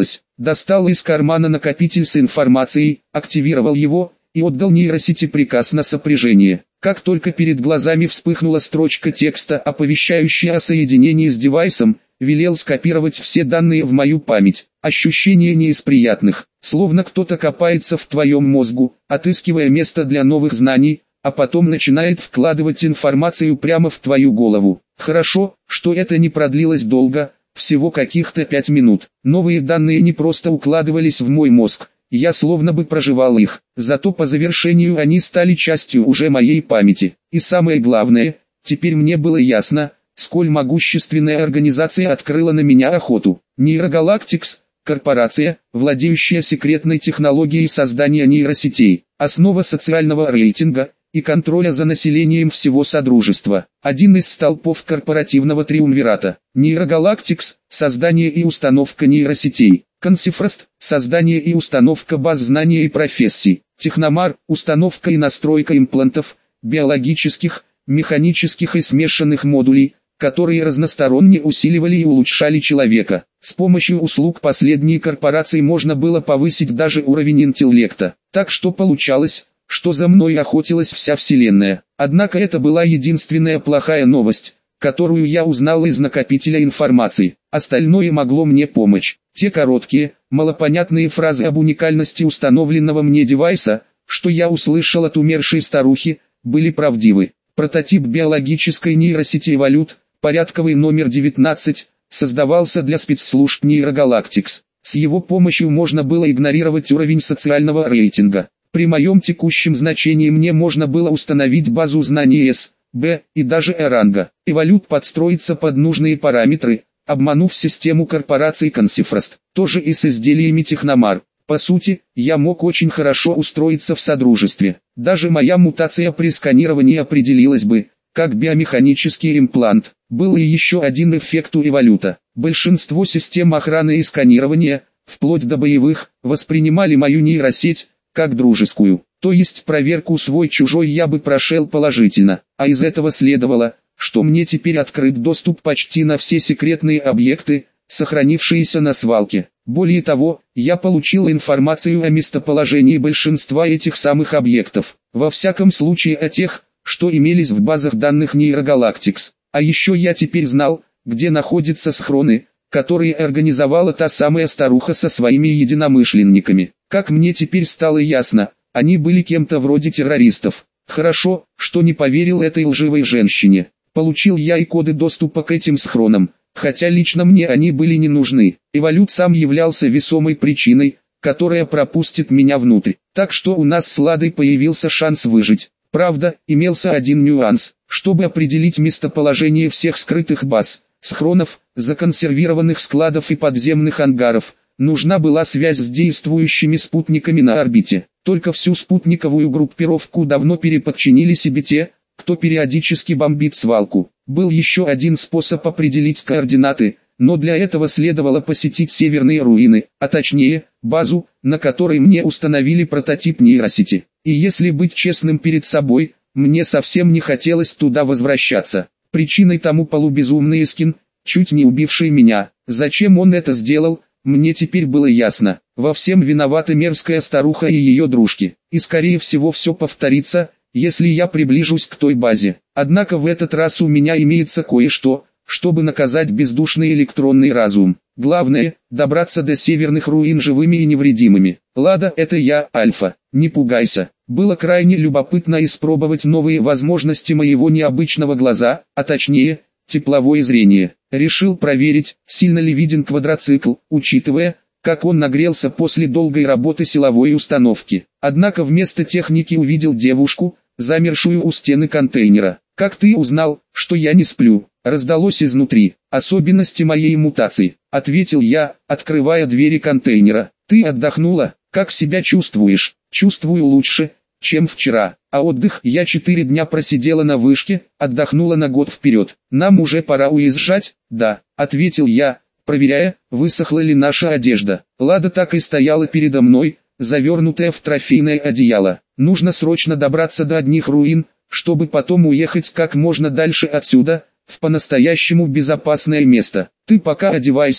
S1: достал из кармана накопитель с информацией, активировал его и отдал нейросети приказ на сопряжение. Как только перед глазами вспыхнула строчка текста, оповещающая о соединении с девайсом, велел скопировать все данные в мою память. Ощущение не из приятных, словно кто-то копается в твоем мозгу, отыскивая место для новых знаний, а потом начинает вкладывать информацию прямо в твою голову. Хорошо, что это не продлилось долго, всего каких-то 5 минут. Новые данные не просто укладывались в мой мозг, я словно бы проживал их, зато по завершению они стали частью уже моей памяти. И самое главное, теперь мне было ясно, сколь могущественная организация открыла на меня охоту. Нейрогалактикс – корпорация, владеющая секретной технологией создания нейросетей, основа социального рейтинга и контроля за населением всего Содружества. Один из столпов корпоративного триумвирата. Нейрогалактикс – создание и установка нейросетей. Консифрост – создание и установка баз знаний и профессий. Техномар – установка и настройка имплантов, биологических, механических и смешанных модулей, которые разносторонне усиливали и улучшали человека. С помощью услуг последней корпорации можно было повысить даже уровень интеллекта. Так что получалось, что за мной охотилась вся вселенная. Однако это была единственная плохая новость, которую я узнал из накопителя информации. Остальное могло мне помочь. Те короткие, малопонятные фразы об уникальности установленного мне девайса, что я услышал от умершей старухи, были правдивы. Прототип биологической нейросети «Эволют», порядковый номер 19, создавался для спецслужб Нейрогалактикс. С его помощью можно было игнорировать уровень социального рейтинга. При моем текущем значении мне можно было установить базу знаний С, Б и даже Э ранга. Эволют подстроится под нужные параметры, обманув систему корпораций Консифрост. Тоже и с изделиями Техномар. По сути, я мог очень хорошо устроиться в Содружестве. Даже моя мутация при сканировании определилась бы, как биомеханический имплант. Был и еще один эффект у Эволюта. Большинство систем охраны и сканирования, вплоть до боевых, воспринимали мою нейросеть как дружескую. То есть проверку свой-чужой я бы прошел положительно. А из этого следовало, что мне теперь открыт доступ почти на все секретные объекты, сохранившиеся на свалке. Более того, я получил информацию о местоположении большинства этих самых объектов. Во всяком случае о тех, что имелись в базах данных Нейрогалактикс. А еще я теперь знал, где находятся схроны, которые организовала та самая старуха со своими единомышленниками. Как мне теперь стало ясно, они были кем-то вроде террористов. Хорошо, что не поверил этой лживой женщине. Получил я и коды доступа к этим схронам, хотя лично мне они были не нужны. Эволют сам являлся весомой причиной, которая пропустит меня внутрь. Так что у нас с Ладой появился шанс выжить. Правда, имелся один нюанс. Чтобы определить местоположение всех скрытых баз, схронов, законсервированных складов и подземных ангаров, нужна была связь с действующими спутниками на орбите. Только всю спутниковую группировку давно переподчинили себе те, кто периодически бомбит свалку. Был еще один способ определить координаты, но для этого следовало посетить северные руины, а точнее, базу, на которой мне установили прототип нейросети. И если быть честным перед собой, мне совсем не хотелось туда возвращаться. Причиной тому полубезумный Искин, чуть не убивший меня. Зачем он это сделал, мне теперь было ясно. Во всем виновата мерзкая старуха и ее дружки. И скорее всего все повторится, если я приближусь к той базе. Однако в этот раз у меня имеется кое-что, чтобы наказать бездушный электронный разум. Главное, добраться до северных руин живыми и невредимыми. Лада, это я, Альфа, не пугайся. Было крайне любопытно испробовать новые возможности моего необычного глаза, а точнее, тепловое зрение. Решил проверить, сильно ли виден квадроцикл, учитывая, как он нагрелся после долгой работы силовой установки. Однако вместо техники увидел девушку, замершую у стены контейнера. «Как ты узнал, что я не сплю?» Раздалось изнутри. «Особенности моей мутации», — ответил я, открывая двери контейнера. «Ты отдохнула? Как себя чувствуешь?» «Чувствую лучше, чем вчера. А отдых я 4 дня просидела на вышке, отдохнула на год вперед. Нам уже пора уезжать?» «Да», — ответил я, проверяя, высохла ли наша одежда. Лада так и стояла передо мной, завернутая в трофейное одеяло. «Нужно срочно добраться до одних руин, чтобы потом уехать как можно дальше отсюда, в по-настоящему безопасное место. Ты пока одевайся,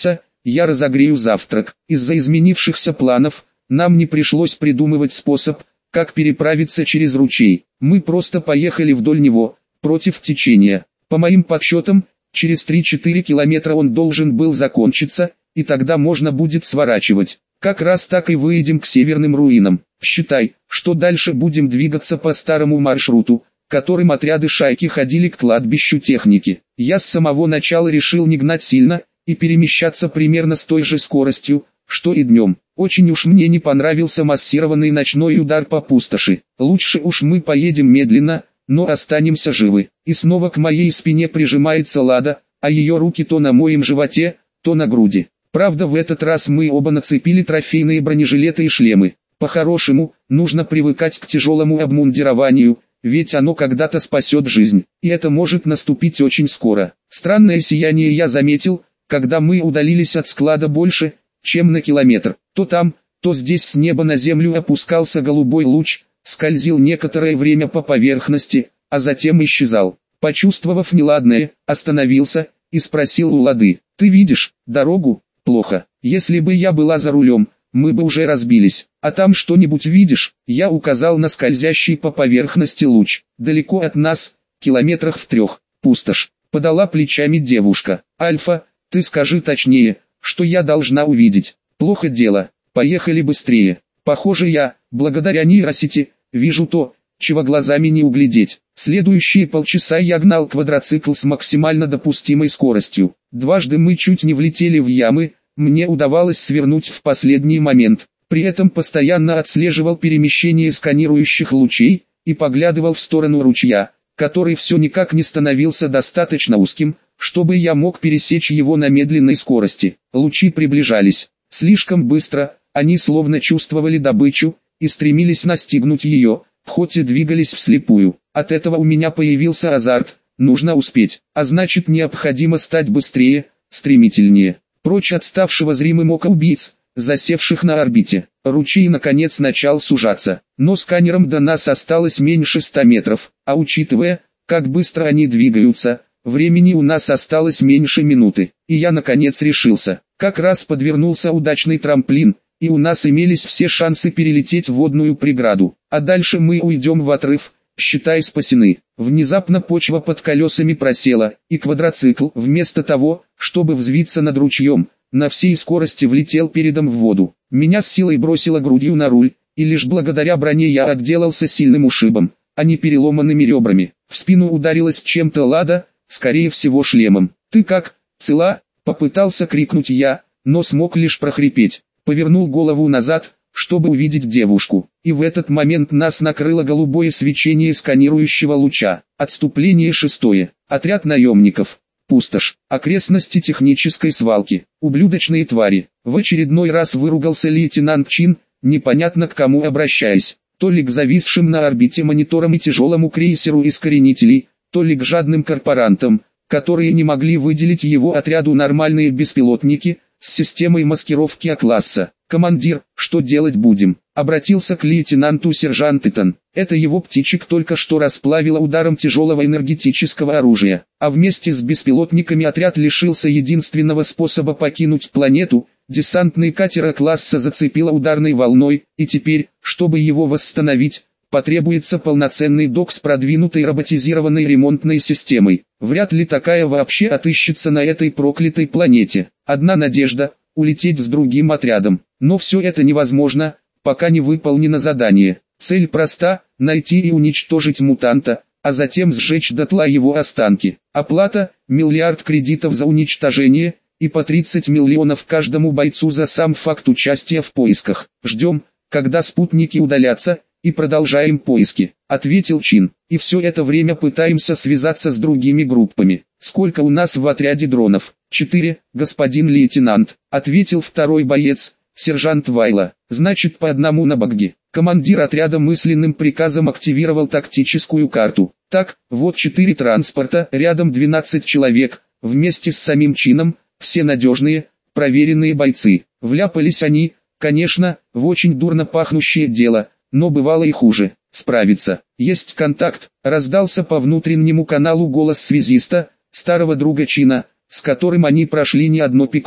S1: я разогрею завтрак. Из-за изменившихся планов, нам не пришлось придумывать способ, как переправиться через ручей. Мы просто поехали вдоль него, против течения. По моим подсчетам, через 3-4 километра он должен был закончиться, и тогда можно будет сворачивать. Как раз так и выедем к северным руинам. Считай, что дальше будем двигаться по старому маршруту, которым отряды шайки ходили к кладбищу техники. Я с самого начала решил не гнать сильно, и перемещаться примерно с той же скоростью, что и днем. Очень уж мне не понравился массированный ночной удар по пустоши. Лучше уж мы поедем медленно, но останемся живы. И снова к моей спине прижимается Лада, а ее руки то на моем животе, то на груди. Правда, в этот раз мы оба нацепили трофейные бронежилеты и шлемы. По-хорошему, нужно привыкать к тяжелому обмундированию, ведь оно когда-то спасет жизнь, и это может наступить очень скоро. Странное сияние я заметил, когда мы удалились от склада больше, чем на километр. То там, то здесь с неба на землю опускался голубой луч, скользил некоторое время по поверхности, а затем исчезал. Почувствовав неладное, остановился и спросил у Лады: «Ты видишь дорогу?» «Плохо. Если бы я была за рулем, мы бы уже разбились. А там что-нибудь видишь?» Я указал на скользящий по поверхности луч. «Далеко от нас, километрах в 3. Пустошь», — подала плечами девушка. «Альфа, ты скажи точнее, что я должна увидеть?» «Плохо дело. Поехали быстрее. Похоже, я, благодаря нейросети, вижу то, чего глазами не углядеть». Следующие полчаса я гнал квадроцикл с максимально допустимой скоростью. Дважды мы чуть не влетели в ямы, мне удавалось свернуть в последний момент. При этом постоянно отслеживал перемещение сканирующих лучей и поглядывал в сторону ручья, который все никак не становился достаточно узким, чтобы я мог пересечь его на медленной скорости. Лучи приближались. Слишком быстро, они словно чувствовали добычу и стремились настигнуть ее, хоть и двигались вслепую. От этого у меня появился азарт, нужно успеть, а значит необходимо стать быстрее, стремительнее. Прочь отставшего зримым ока убийц, засевших на орбите. Ручей наконец начал сужаться, но сканером до нас осталось меньше 100 метров, а учитывая, как быстро они двигаются, времени у нас осталось меньше минуты. И я наконец решился. Как раз подвернулся удачный трамплин, и у нас имелись все шансы перелететь водную преграду, а дальше мы уйдем в отрыв, считай спасены. Внезапно почва под колесами просела, и квадроцикл, вместо того, чтобы взвиться над ручьем, на всей скорости влетел передом в воду. Меня с силой бросило грудью на руль, и лишь благодаря броне я отделался сильным ушибом, а не переломанными ребрами. В спину ударилась чем-то Лада, скорее всего шлемом. «Ты как, цела?» — попытался крикнуть я, но смог лишь прохрипеть. Повернул голову назад, чтобы увидеть девушку, и в этот момент нас накрыло голубое свечение сканирующего луча. Отступление 6. Отряд наемников. Пустошь. Окрестности технической свалки. Ублюдочные твари. В очередной раз выругался лейтенант Чин, непонятно к кому обращаясь. То ли к зависшим на орбите мониторам и тяжелому крейсеру искоренителей, то ли к жадным корпорантам, которые не могли выделить его отряду нормальные беспилотники с системой маскировки А-класса. «Командир, что делать будем?» — обратился к лейтенанту сержант Итан. Это его птичек только что расплавило ударом тяжелого энергетического оружия, а вместе с беспилотниками отряд лишился единственного способа покинуть планету. Десантный катер А-класса зацепило ударной волной, и теперь, чтобы его восстановить, потребуется полноценный док с продвинутой роботизированной ремонтной системой. Вряд ли такая вообще отыщется на этой проклятой планете. Одна надежда — улететь с другим отрядом. Но все это невозможно, пока не выполнено задание. Цель проста — найти и уничтожить мутанта, а затем сжечь дотла его останки. Оплата — 1 миллиард кредитов за уничтожение, и по 30 миллионов каждому бойцу за сам факт участия в поисках. «Ждем, когда спутники удалятся, и продолжаем поиски», — ответил Чин. «И все это время пытаемся связаться с другими группами». «Сколько у нас в отряде дронов?» 4, господин лейтенант», — ответил второй боец, сержант Вайла. «Значит, по одному на багги». Командир отряда мысленным приказом активировал тактическую карту. Так, вот 4 транспорта, рядом 12 человек, вместе с самим Чином, все надежные, проверенные бойцы. Вляпались они, конечно, в очень дурно пахнущее дело, но бывало и хуже. Справиться. «Есть контакт», — раздался по внутреннему каналу голос связиста, старого друга Чина, с которым они прошли не одно пекло.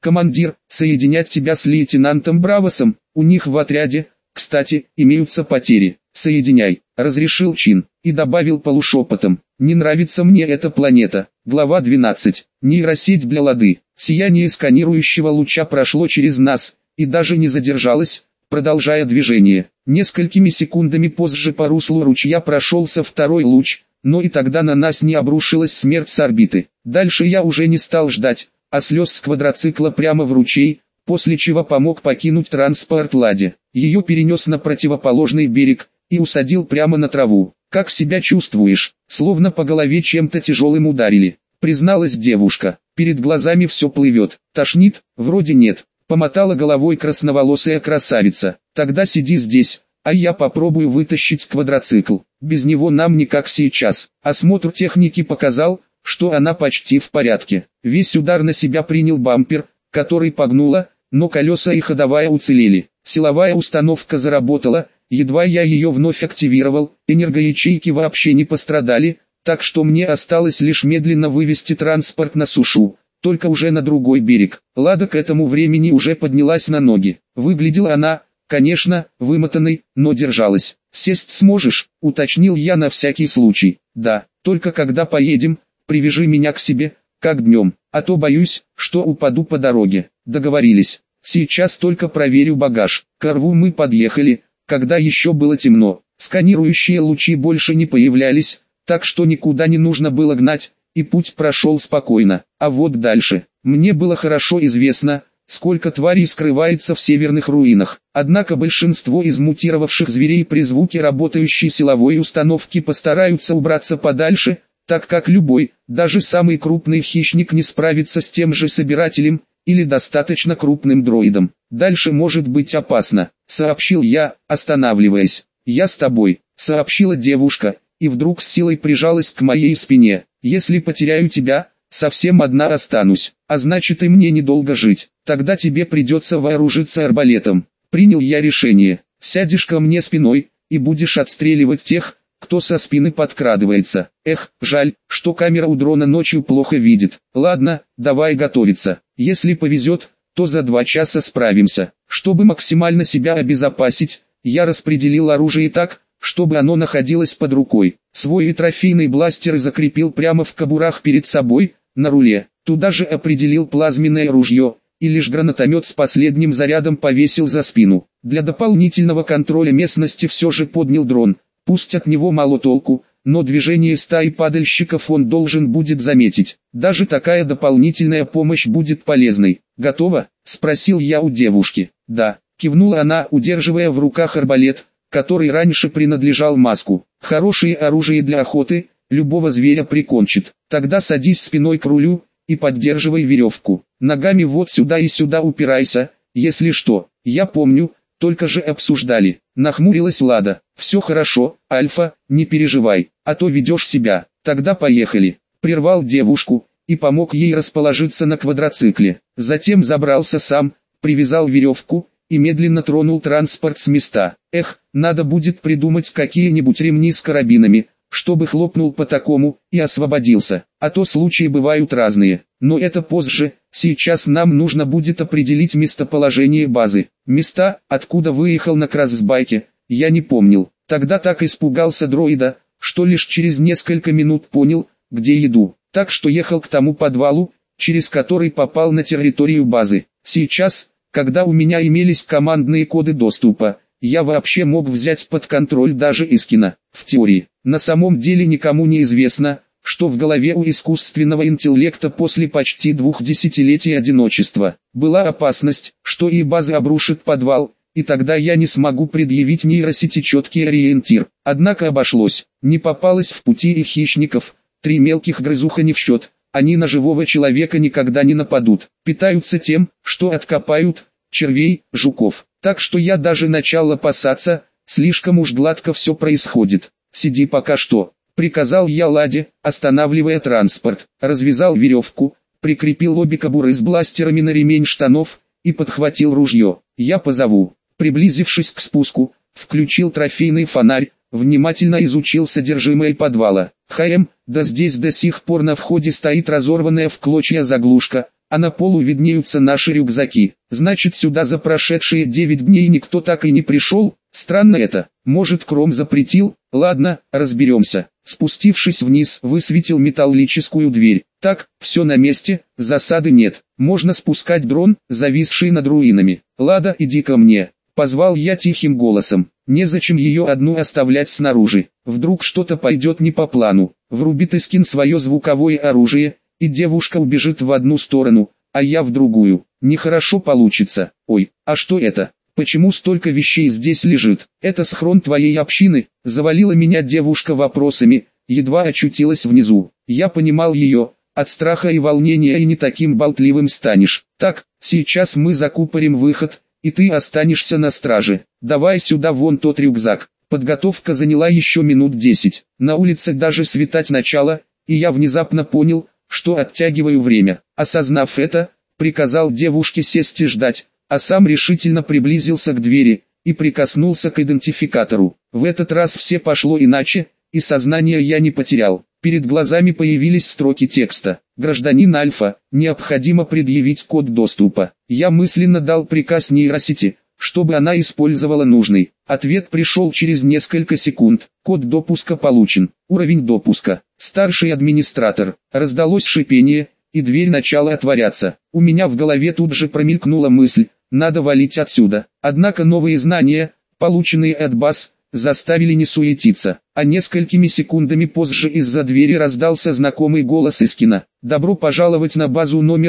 S1: Командир, соединять тебя с лейтенантом Бравосом, у них в отряде, кстати, имеются потери. Соединяй, разрешил Чин, и добавил полушепотом. Не нравится мне эта планета. Глава 12. Нейросеть для Лады. Сияние сканирующего луча прошло через нас, и даже не задержалось, продолжая движение. Несколькими секундами позже по руслу ручья прошелся второй луч, но и тогда на нас не обрушилась смерть с орбиты. Дальше я уже не стал ждать, а слез с квадроцикла прямо в ручей, после чего помог покинуть транспорт Ладе. Ее перенес на противоположный берег и усадил прямо на траву. «Как себя чувствуешь?» Словно по голове чем-то тяжелым ударили. Призналась девушка. Перед глазами все плывет. Тошнит? Вроде нет. Помотала головой красноволосая красавица. Тогда сиди здесь, а я попробую вытащить квадроцикл. Без него нам никак сейчас. Осмотр техники показал, что она почти в порядке. Весь удар на себя принял бампер, который погнуло, но колеса и ходовая уцелели. Силовая установка заработала, едва я ее вновь активировал, энергоячейки вообще не пострадали, так что мне осталось лишь медленно вывести транспорт на сушу, только уже на другой берег. Лада к этому времени уже поднялась на ноги. Выглядела она, конечно, вымотанной, но держалась. «Сесть сможешь?» — уточнил я на всякий случай. «Да, только когда поедем, привяжи меня к себе, как днем, а то боюсь, что упаду по дороге». Договорились. Сейчас только проверю багаж. К рву мы подъехали, когда еще было темно. Сканирующие лучи больше не появлялись, так что никуда не нужно было гнать, и путь прошел спокойно. А вот дальше. Мне было хорошо известно, сколько тварей скрывается в северных руинах. Однако большинство из мутировавших зверей при звуке работающей силовой установки постараются убраться подальше, так как любой, даже самый крупный хищник не справится с тем же собирателем, или достаточно крупным дроидом. «Дальше может быть опасно», — сообщил я, останавливаясь. «Я с тобой», — сообщила девушка, и вдруг с силой прижалась к моей спине. «Если потеряю тебя, совсем одна останусь, а значит и мне недолго жить. Тогда тебе придется вооружиться арбалетом». Принял я решение. «Сядешь ко мне спиной, и будешь отстреливать тех, кто со спины подкрадывается. Эх, жаль, что камера у дрона ночью плохо видит. Ладно, давай готовиться. Если повезет, то за 2 часа справимся». Чтобы максимально себя обезопасить, я распределил оружие так, чтобы оно находилось под рукой. Свой и трофейный бластер закрепил прямо в кобурах перед собой, на руле. Туда же определил плазменное ружье, и лишь гранатомет с последним зарядом повесил за спину. Для дополнительного контроля местности все же поднял дрон. Пусть от него мало толку, но движение стаи падальщиков он должен будет заметить. Даже такая дополнительная помощь будет полезной. «Готово?» — спросил я у девушки. «Да», — кивнула она, удерживая в руках арбалет, который раньше принадлежал Маску. «Хорошее оружие для охоты, любого зверя прикончит. Тогда садись спиной к рулю и поддерживай веревку. Ногами вот сюда и сюда упирайся, если что. Я помню, только же обсуждали». Нахмурилась Лада. «Все хорошо, Альфа, не переживай, а то ведешь себя. Тогда поехали». Прервал девушку и помог ей расположиться на квадроцикле. Затем забрался сам, привязал веревку и медленно тронул транспорт с места. Эх, надо будет придумать какие-нибудь ремни с карабинами, чтобы хлопнул по такому и освободился. А то случаи бывают разные. Но это позже, сейчас нам нужно будет определить местоположение базы. Места, откуда выехал на кроссбайке, я не помнил. Тогда так испугался дроида, что лишь через несколько минут понял, где еду. Так что ехал к тому подвалу, через который попал на территорию базы. Сейчас, когда у меня имелись командные коды доступа, я вообще мог взять под контроль даже Искина. В теории, на самом деле никому не известно, что в голове у искусственного интеллекта после почти 2 десятилетий одиночества. Была опасность, что и база обрушит подвал, и тогда я не смогу предъявить нейросети четкий ориентир. Однако обошлось, не попалось в пути и хищников, 3 мелких грызуха не в счет, они на живого человека никогда не нападут, питаются тем, что откопают, червей, жуков. Так что я даже начал опасаться, слишком уж гладко все происходит. «Сиди пока что», — приказал я Ладе, останавливая транспорт, развязал веревку, прикрепил обе кобуры с бластерами на ремень штанов и подхватил ружье. «Я позову». Приблизившись к спуску, включил трофейный фонарь, внимательно изучил содержимое подвала. Да здесь до сих пор на входе стоит разорванная в клочья заглушка, а на полу виднеются наши рюкзаки. Значит, сюда за прошедшие 9 дней никто так и не пришел? Странно это. Может, Кром запретил? Ладно, разберемся. Спустившись вниз, высветил металлическую дверь. Так, все на месте, засады нет. Можно спускать дрон, зависший над руинами. Лада, иди ко мне. Позвал я тихим голосом. Незачем ее одну оставлять снаружи. Вдруг что-то пойдет не по плану. Врубит Искин свое звуковое оружие, и девушка убежит в одну сторону, а я в другую. Нехорошо получится. Ой, а что это? Почему столько вещей здесь лежит? Это схрон твоей общины? Завалила меня девушка вопросами, едва очутилась внизу. Я понимал ее, от страха и волнения и не таким болтливым станешь. Так, сейчас мы закупорим выход, и ты останешься на страже. Давай сюда вон тот рюкзак. Подготовка заняла еще минут 10. На улице даже светать начало, и я внезапно понял, что оттягиваю время. Осознав это, приказал девушке сесть и ждать, а сам решительно приблизился к двери и прикоснулся к идентификатору. В этот раз все пошло иначе, и сознание я не потерял. Перед глазами появились строки текста. «Гражданин Альфа, необходимо предъявить код доступа». Я мысленно дал приказ нейросети, чтобы она использовала нужный. Ответ пришел через несколько секунд. Код допуска получен. Уровень допуска. Старший администратор. Раздалось шипение, и дверь начала отворяться. У меня в голове тут же промелькнула мысль, надо валить отсюда. Однако новые знания, полученные от баз, заставили не суетиться, а несколькими секундами позже из-за двери раздался знакомый голос Искина. «Добро пожаловать на базу номер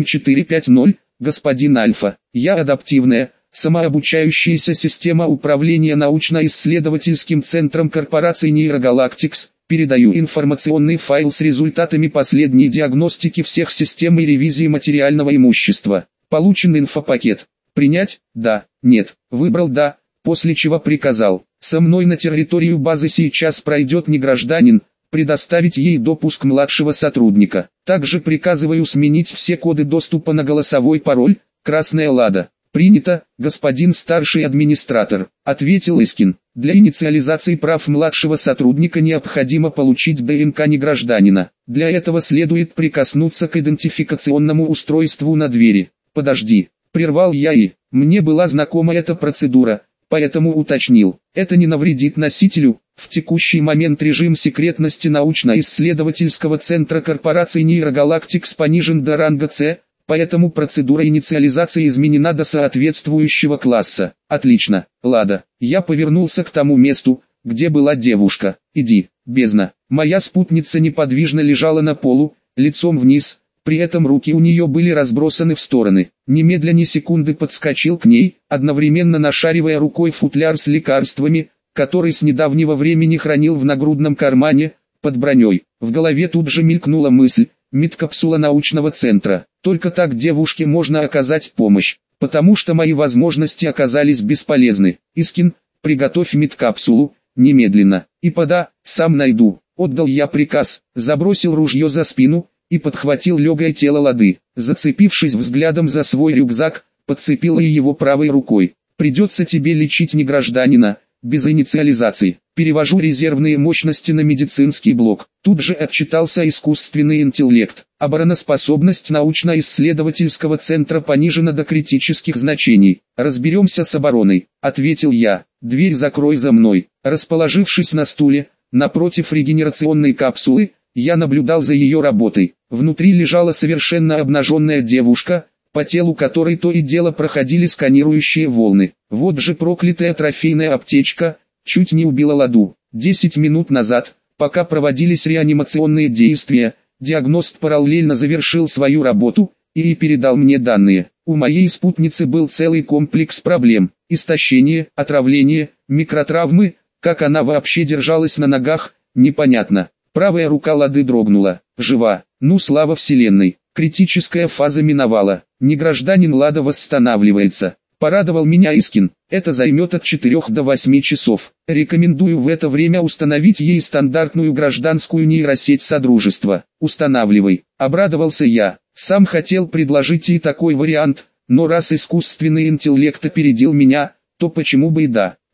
S1: 37450, господин Альфа. Я адаптивная, самообучающаяся система управления научно-исследовательским центром корпорации Нейрогалактикс. Передаю информационный файл с результатами последней диагностики всех систем и ревизии материального имущества. Получен инфопакет. Принять? Да. Нет. Выбрал да, после чего приказал. Со мной на территорию базы сейчас пройдет не гражданин, предоставить ей допуск младшего сотрудника. Также приказываю сменить все коды доступа на голосовой пароль, красная лада. «Принято, господин старший администратор», — ответил Искин. «Для инициализации прав младшего сотрудника необходимо получить ДНК негражданина. Для этого следует прикоснуться к идентификационному устройству на двери». «Подожди», — прервал я и, мне была знакома эта процедура, поэтому уточнил. «Это не навредит носителю». В текущий момент режим секретности научно-исследовательского центра корпорации Нейрогалактикс понижен до ранга С, поэтому процедура инициализации изменена до соответствующего класса. Отлично, Лада. Я повернулся к тому месту, где была девушка. Иди, бездна. Моя спутница неподвижно лежала на полу, лицом вниз, при этом руки у нее были разбросаны в стороны. Немедля ни секунды подскочил к ней, одновременно нашаривая рукой футляр с лекарствами, который с недавнего времени хранил в нагрудном кармане, под броней. В голове тут же мелькнула мысль. Медкапсула научного центра. Только так девушке можно оказать помощь, потому что мои возможности оказались бесполезны. Искин, приготовь медкапсулу, немедленно. И пода, сам найду. Отдал я приказ, забросил ружье за спину и подхватил легкое тело Лады. Зацепившись взглядом за свой рюкзак, подцепил и его правой рукой. Придется тебе лечить не гражданина, без инициализации. Перевожу резервные мощности на медицинский блок. Тут же отчитался искусственный интеллект. Обороноспособность научно-исследовательского центра понижена до критических значений. Разберемся с обороной, ответил я. Дверь закрой за мной. Расположившись на стуле, напротив регенерационной капсулы, я наблюдал за ее работой. Внутри лежала совершенно обнаженная девушка, по телу которой то и дело проходили сканирующие волны. Вот же проклятая трофейная аптечка, чуть не убила Ладу. 10 минут назад, пока проводились реанимационные действия, диагност параллельно завершил свою работу и передал мне данные. У моей спутницы был целый комплекс проблем. Истощение, отравление, микротравмы, как она вообще держалась на ногах, непонятно. Правая рука Лады дрогнула. Жива, ну слава вселенной. Критическая фаза миновала. Негражданин Лада восстанавливается. Порадовал меня Искин. Это займет от 4 до 8 часов. Рекомендую в это время установить ей стандартную гражданскую нейросеть Содружества. Устанавливай. Обрадовался я. Сам хотел предложить и такой вариант, но раз искусственный интеллект опередил меня, то почему бы и да.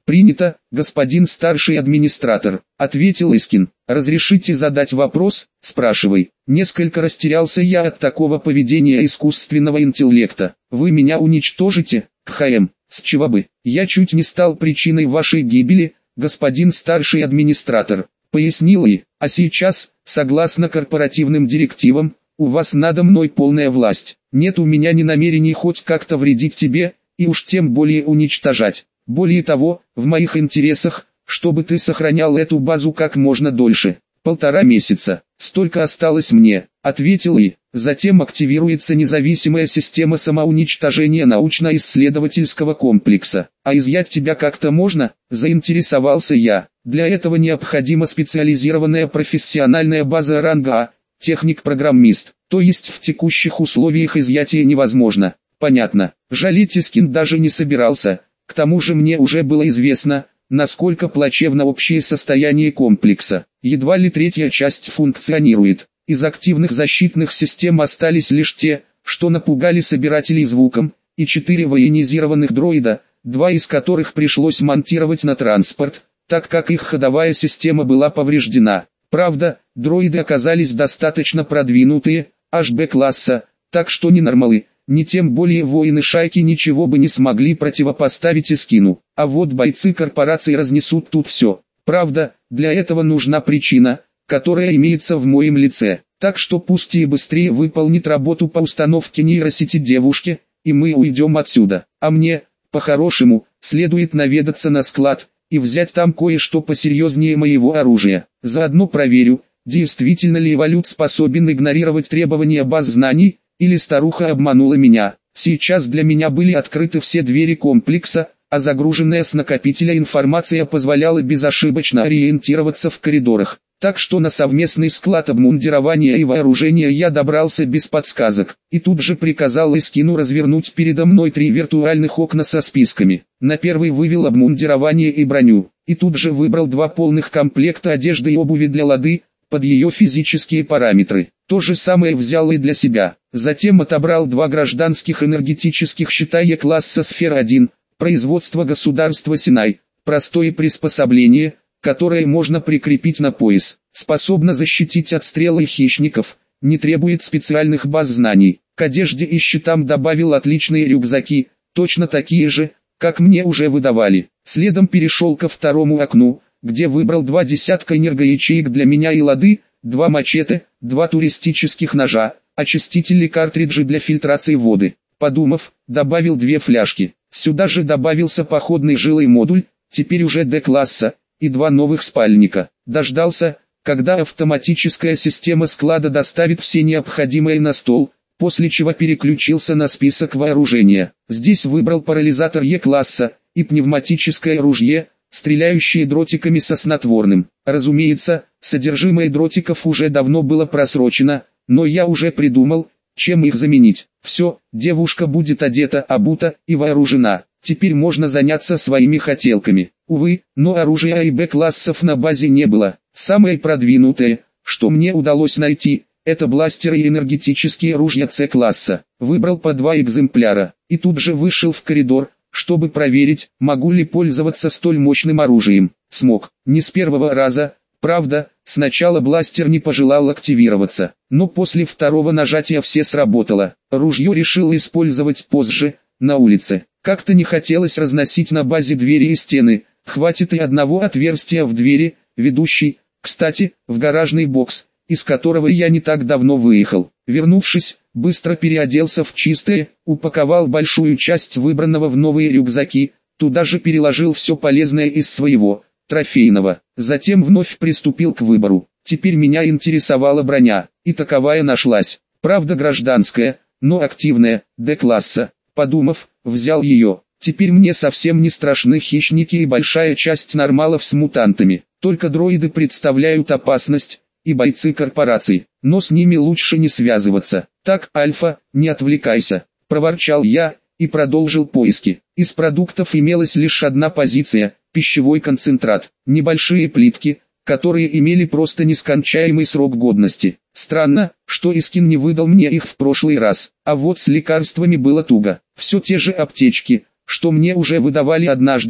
S1: «Принято, господин старший администратор», — ответил Искин. «Разрешите задать вопрос?» «Спрашивай». Несколько растерялся я от такого поведения искусственного интеллекта. «Вы меня уничтожите, КХМ? С чего бы? Я чуть не стал причиной вашей гибели, господин старший администратор», — пояснил И. «А сейчас, согласно корпоративным директивам, у вас надо мной полная власть. Нет у меня ни намерений хоть как-то вредить тебе, и уж тем более уничтожать. Более того, в моих интересах, чтобы ты сохранял эту базу как можно дольше. 1,5 месяца. Столько осталось мне», — ответил И. «Затем активируется независимая система самоуничтожения научно-исследовательского комплекса. А изъять тебя как-то можно?» — заинтересовался я. «Для этого необходима специализированная профессиональная база ранга А, техник-программист, то есть в текущих условиях изъятие невозможно». «Понятно». Жалеть Искин даже не собирался. К тому же мне уже было известно, насколько плачевно общее состояние комплекса. Едва ли третья часть функционирует. Из активных защитных систем остались лишь те, что напугали собирателей звуком, и 4 военизированных дроида, 2 из которых пришлось монтировать на транспорт, так как их ходовая система была повреждена. Правда, дроиды оказались достаточно продвинутые, аж Б-класса, так что ни нормалы, ни тем более воины шайки ничего бы не смогли противопоставить Искину. А вот бойцы корпорации разнесут тут все. Правда, для этого нужна причина, которая имеется в моем лице. Так что пусть и быстрее выполнит работу по установке нейросети девушки, и мы уйдем отсюда. А мне, по-хорошему, следует наведаться на склад, и взять там кое-что посерьезнее моего оружия. Заодно проверю, действительно ли эволют способен игнорировать требования баз знаний, или старуха обманула меня. Сейчас для меня были открыты все двери комплекса, а загруженная с накопителя информация позволяла безошибочно ориентироваться в коридорах. Так что на совместный склад обмундирования и вооружения я добрался без подсказок, и тут же приказал Искину развернуть передо мной 3 виртуальных окна со списками. На первый вывел обмундирование и броню, и тут же выбрал 2 полных комплекта одежды и обуви для Лады, под ее физические параметры. То же самое взял и для себя. Затем отобрал 2 гражданских энергетических щита Е-класса Сфера-1, производство государства Синай, простое приспособление, которое можно прикрепить на пояс, способно защитить от стрелы хищников, не требует специальных баз знаний. К одежде и щитам добавил отличные рюкзаки, точно такие же, как мне уже выдавали. Следом перешел ко второму окну, где выбрал 2 десятка энергоячеек для меня и Лады, 2 мачете, 2 туристических ножа, очистители картриджи для фильтрации воды. Подумав, добавил 2 фляжки. Сюда же добавился походный жилой модуль, теперь уже Д-класса, и 2 новых спальника. Дождался, когда автоматическая система склада доставит все необходимое на стол, после чего переключился на список вооружения. Здесь выбрал парализатор Е-класса и пневматическое ружье, стреляющие дротиками со снотворным. Разумеется, содержимое дротиков уже давно было просрочено, но я уже придумал, чем их заменить. Все, девушка будет одета, обута и вооружена. Теперь можно заняться своими хотелками. Увы, но оружия и Б-классов на базе не было. Самое продвинутое, что мне удалось найти, это бластеры и энергетические ружья С-класса. Выбрал по 2 экземпляра, и тут же вышел в коридор, чтобы проверить, могу ли пользоваться столь мощным оружием. Смог, не с первого раза, правда, сначала бластер не пожелал активироваться, но после второго нажатия все сработало. Ружье решил использовать позже, на улице. Как-то не хотелось разносить на базе двери и стены, хватит и одного отверстия в двери, ведущей, кстати, в гаражный бокс, из которого я не так давно выехал. Вернувшись, быстро переоделся в чистое, упаковал большую часть выбранного в новые рюкзаки, туда же переложил все полезное из своего, трофейного. Затем вновь приступил к выбору. Теперь меня интересовала броня, и таковая нашлась. Правда гражданская, но активная, Д-класса. Подумав, взял ее. Теперь мне совсем не страшны хищники и большая часть нормалов с мутантами. Только дроиды представляют опасность, и бойцы корпораций. Но с ними лучше не связываться. Так, Альфа, не отвлекайся, проворчал я, и продолжил поиски. Из продуктов имелась лишь одна позиция – пищевой концентрат. Небольшие плитки, которые имели просто нескончаемый срок годности. Странно, что Искин не выдал мне их в прошлый раз. А вот с лекарствами было туго. Все те же аптечки, что мне уже выдавали однажды,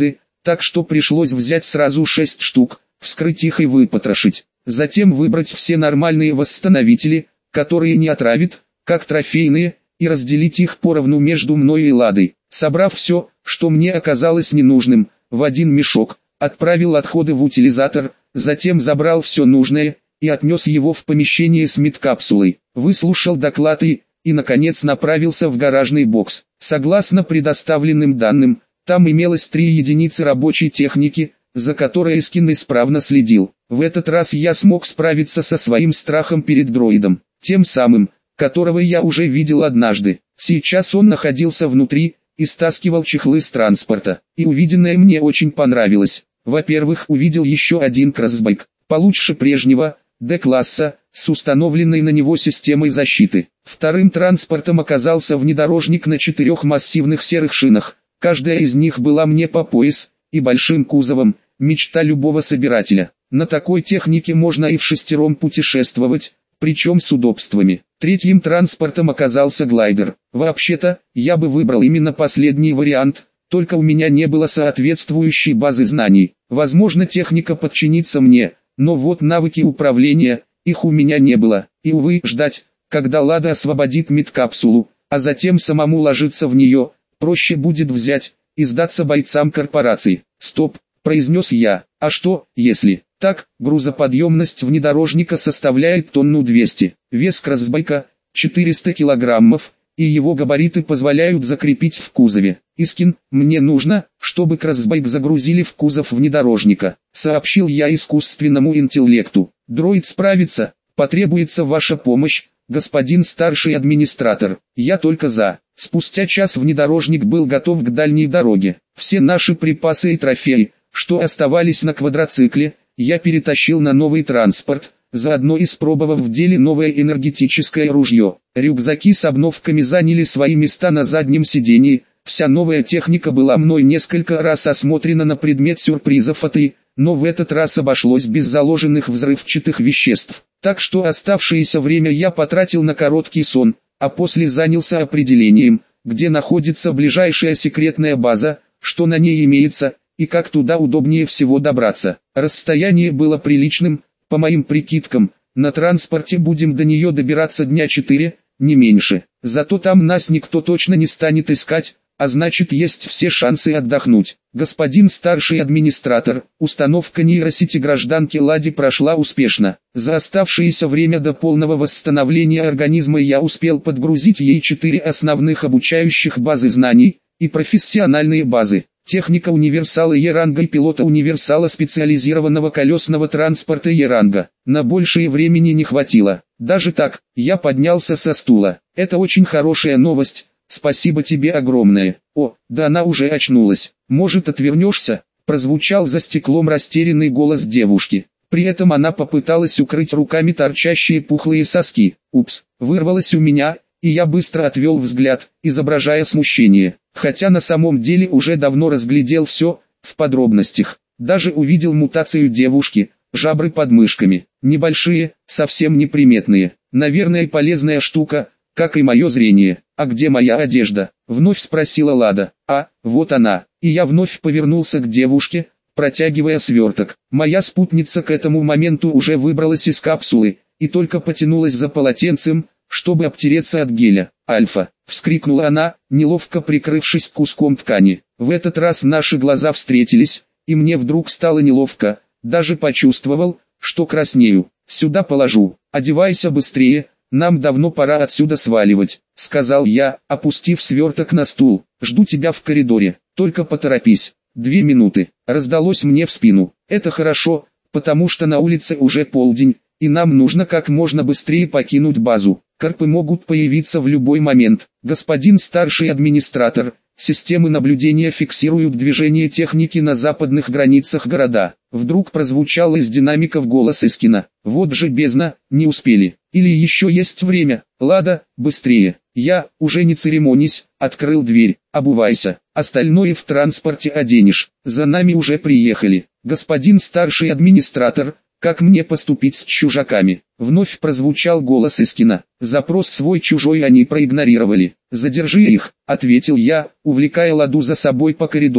S1: так что пришлось взять сразу 6 штук, вскрыть их и выпотрошить. Затем выбрать все нормальные восстановители, которые не отравят, как трофейные, и разделить их поровну между мной и Ладой. Собрав все, что мне оказалось ненужным, в один мешок, отправил отходы в утилизатор, затем забрал все нужное и отнес его в помещение с медкапсулой. Выслушал доклад и, наконец, направился в гаражный бокс. Согласно предоставленным данным, там имелось 3 единицы рабочей техники, за которой Искин исправно следил. В этот раз я смог справиться со своим страхом перед дроидом, тем самым, которого я уже видел однажды. Сейчас он находился внутри и стаскивал чехлы с транспорта. И увиденное мне очень понравилось. Во-первых, увидел еще один кроссбайк, получше прежнего, D-класса, с установленной на него системой защиты. Вторым транспортом оказался внедорожник на 4 массивных серых шинах. Каждая из них была мне по пояс, и большим кузовом, мечта любого собирателя. На такой технике можно и вшестером путешествовать, причем с удобствами. Третьим транспортом оказался глайдер. Вообще-то, я бы выбрал именно последний вариант, только у меня не было соответствующей базы знаний. Возможно, техника подчинится мне, но вот навыки управления, их у меня не было. И увы, ждать, когда Лада освободит медкапсулу, а затем самому ложиться в нее, проще будет взять и сдаться бойцам корпорации. «Стоп», — произнес я, — «а что, если...» Так, грузоподъемность внедорожника составляет 1200 тонн, вес кроссбайка — 400 килограммов, и его габариты позволяют закрепить в кузове. «Искин, мне нужно, чтобы кроссбайк загрузили в кузов внедорожника», — сообщил я искусственному интеллекту. «Дроид справится, потребуется ваша помощь, господин старший администратор». Я только за. Спустя час внедорожник был готов к дальней дороге. Все наши припасы и трофеи, что оставались на квадроцикле, я перетащил на новый транспорт, заодно испробовав в деле новое энергетическое ружье. Рюкзаки с обновками заняли свои места на заднем сидении. Вся новая техника была мной несколько раз осмотрена на предмет сюрпризов от ИИ, но в этот раз обошлось без заложенных взрывчатых веществ. Так что оставшееся время я потратил на короткий сон, а после занялся определением, где находится ближайшая секретная база, что на ней имеется, и как туда удобнее всего добраться. Расстояние было приличным, по моим прикидкам, на транспорте будем до нее добираться дня 4, не меньше. Зато там нас никто точно не станет искать, а значит есть все шансы отдохнуть. Господин старший администратор, установка нейросети гражданки Лади прошла успешно. За оставшееся время до полного восстановления организма я успел подгрузить ей 4 основных обучающих базы знаний и профессиональные базы. Техника универсала Е-ранга и пилота универсала специализированного колесного транспорта Е-ранга. На большее времени не хватило. Даже так, я поднялся со стула. Это очень хорошая новость, спасибо тебе огромное. О, да она уже очнулась. Может отвернешься? Прозвучал за стеклом растерянный голос девушки. При этом она попыталась укрыть руками торчащие пухлые соски. Упс, вырвалось у меня, и я быстро отвел взгляд, изображая смущение. Хотя на самом деле уже давно разглядел все, в подробностях. Даже увидел мутацию девушки, жабры под мышками. Небольшие, совсем неприметные. Наверное, полезная штука, как и мое зрение. «А где моя одежда?» — вновь спросила Лада. «А, вот она». И я вновь повернулся к девушке, протягивая сверток. Моя спутница к этому моменту уже выбралась из капсулы, и только потянулась за полотенцем, чтобы обтереться от геля. «Альфа!» — вскрикнула она, неловко прикрывшись куском ткани. В этот раз наши глаза встретились, и мне вдруг стало неловко, даже почувствовал, что краснею. «Сюда положу, одевайся быстрее, нам давно пора отсюда сваливать», — сказал я, опустив сверток на стул. «Жду тебя в коридоре, только поторопись». 2 минуты, раздалось мне в спину. Это хорошо, потому что на улице уже полдень, и нам нужно как можно быстрее покинуть базу. Карпы могут появиться в любой момент. Господин старший администратор, системы наблюдения фиксируют движение техники на западных границах города. Вдруг прозвучал из динамиков голос Искина. Вот же бездна, не успели. Или еще есть время? Лада, быстрее. Я, уже не церемонясь, открыл дверь. Обувайся, остальное в транспорте оденешь. За нами уже приехали. Господин старший администратор, как мне поступить с чужаками? Вновь прозвучал голос Искина. Запрос свой-чужой они проигнорировали. «Задержи их», — ответил я, увлекая Ладу за собой по коридору.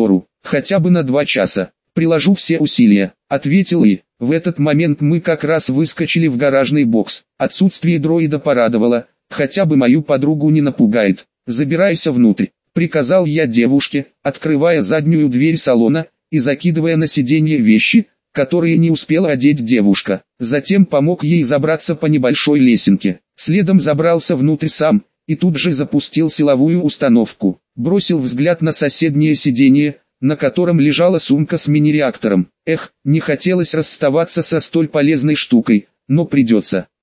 S1: хотя бы на 2 часа. Приложу все усилия, ответил и. В этот момент мы как раз выскочили в гаражный бокс. Отсутствие дроида порадовало, хотя бы мою подругу не напугает. Забирайся внутрь, приказал я девушке, открывая заднюю дверь салона и закидывая на сиденье вещи, которые не успела одеть девушка. Затем помог ей забраться по небольшой лесенке. Следом забрался внутрь сам и тут же запустил силовую установку. Бросил взгляд на соседнее сиденье, на котором лежала сумка с мини-реактором. Эх, не хотелось расставаться со столь полезной штукой, но придется.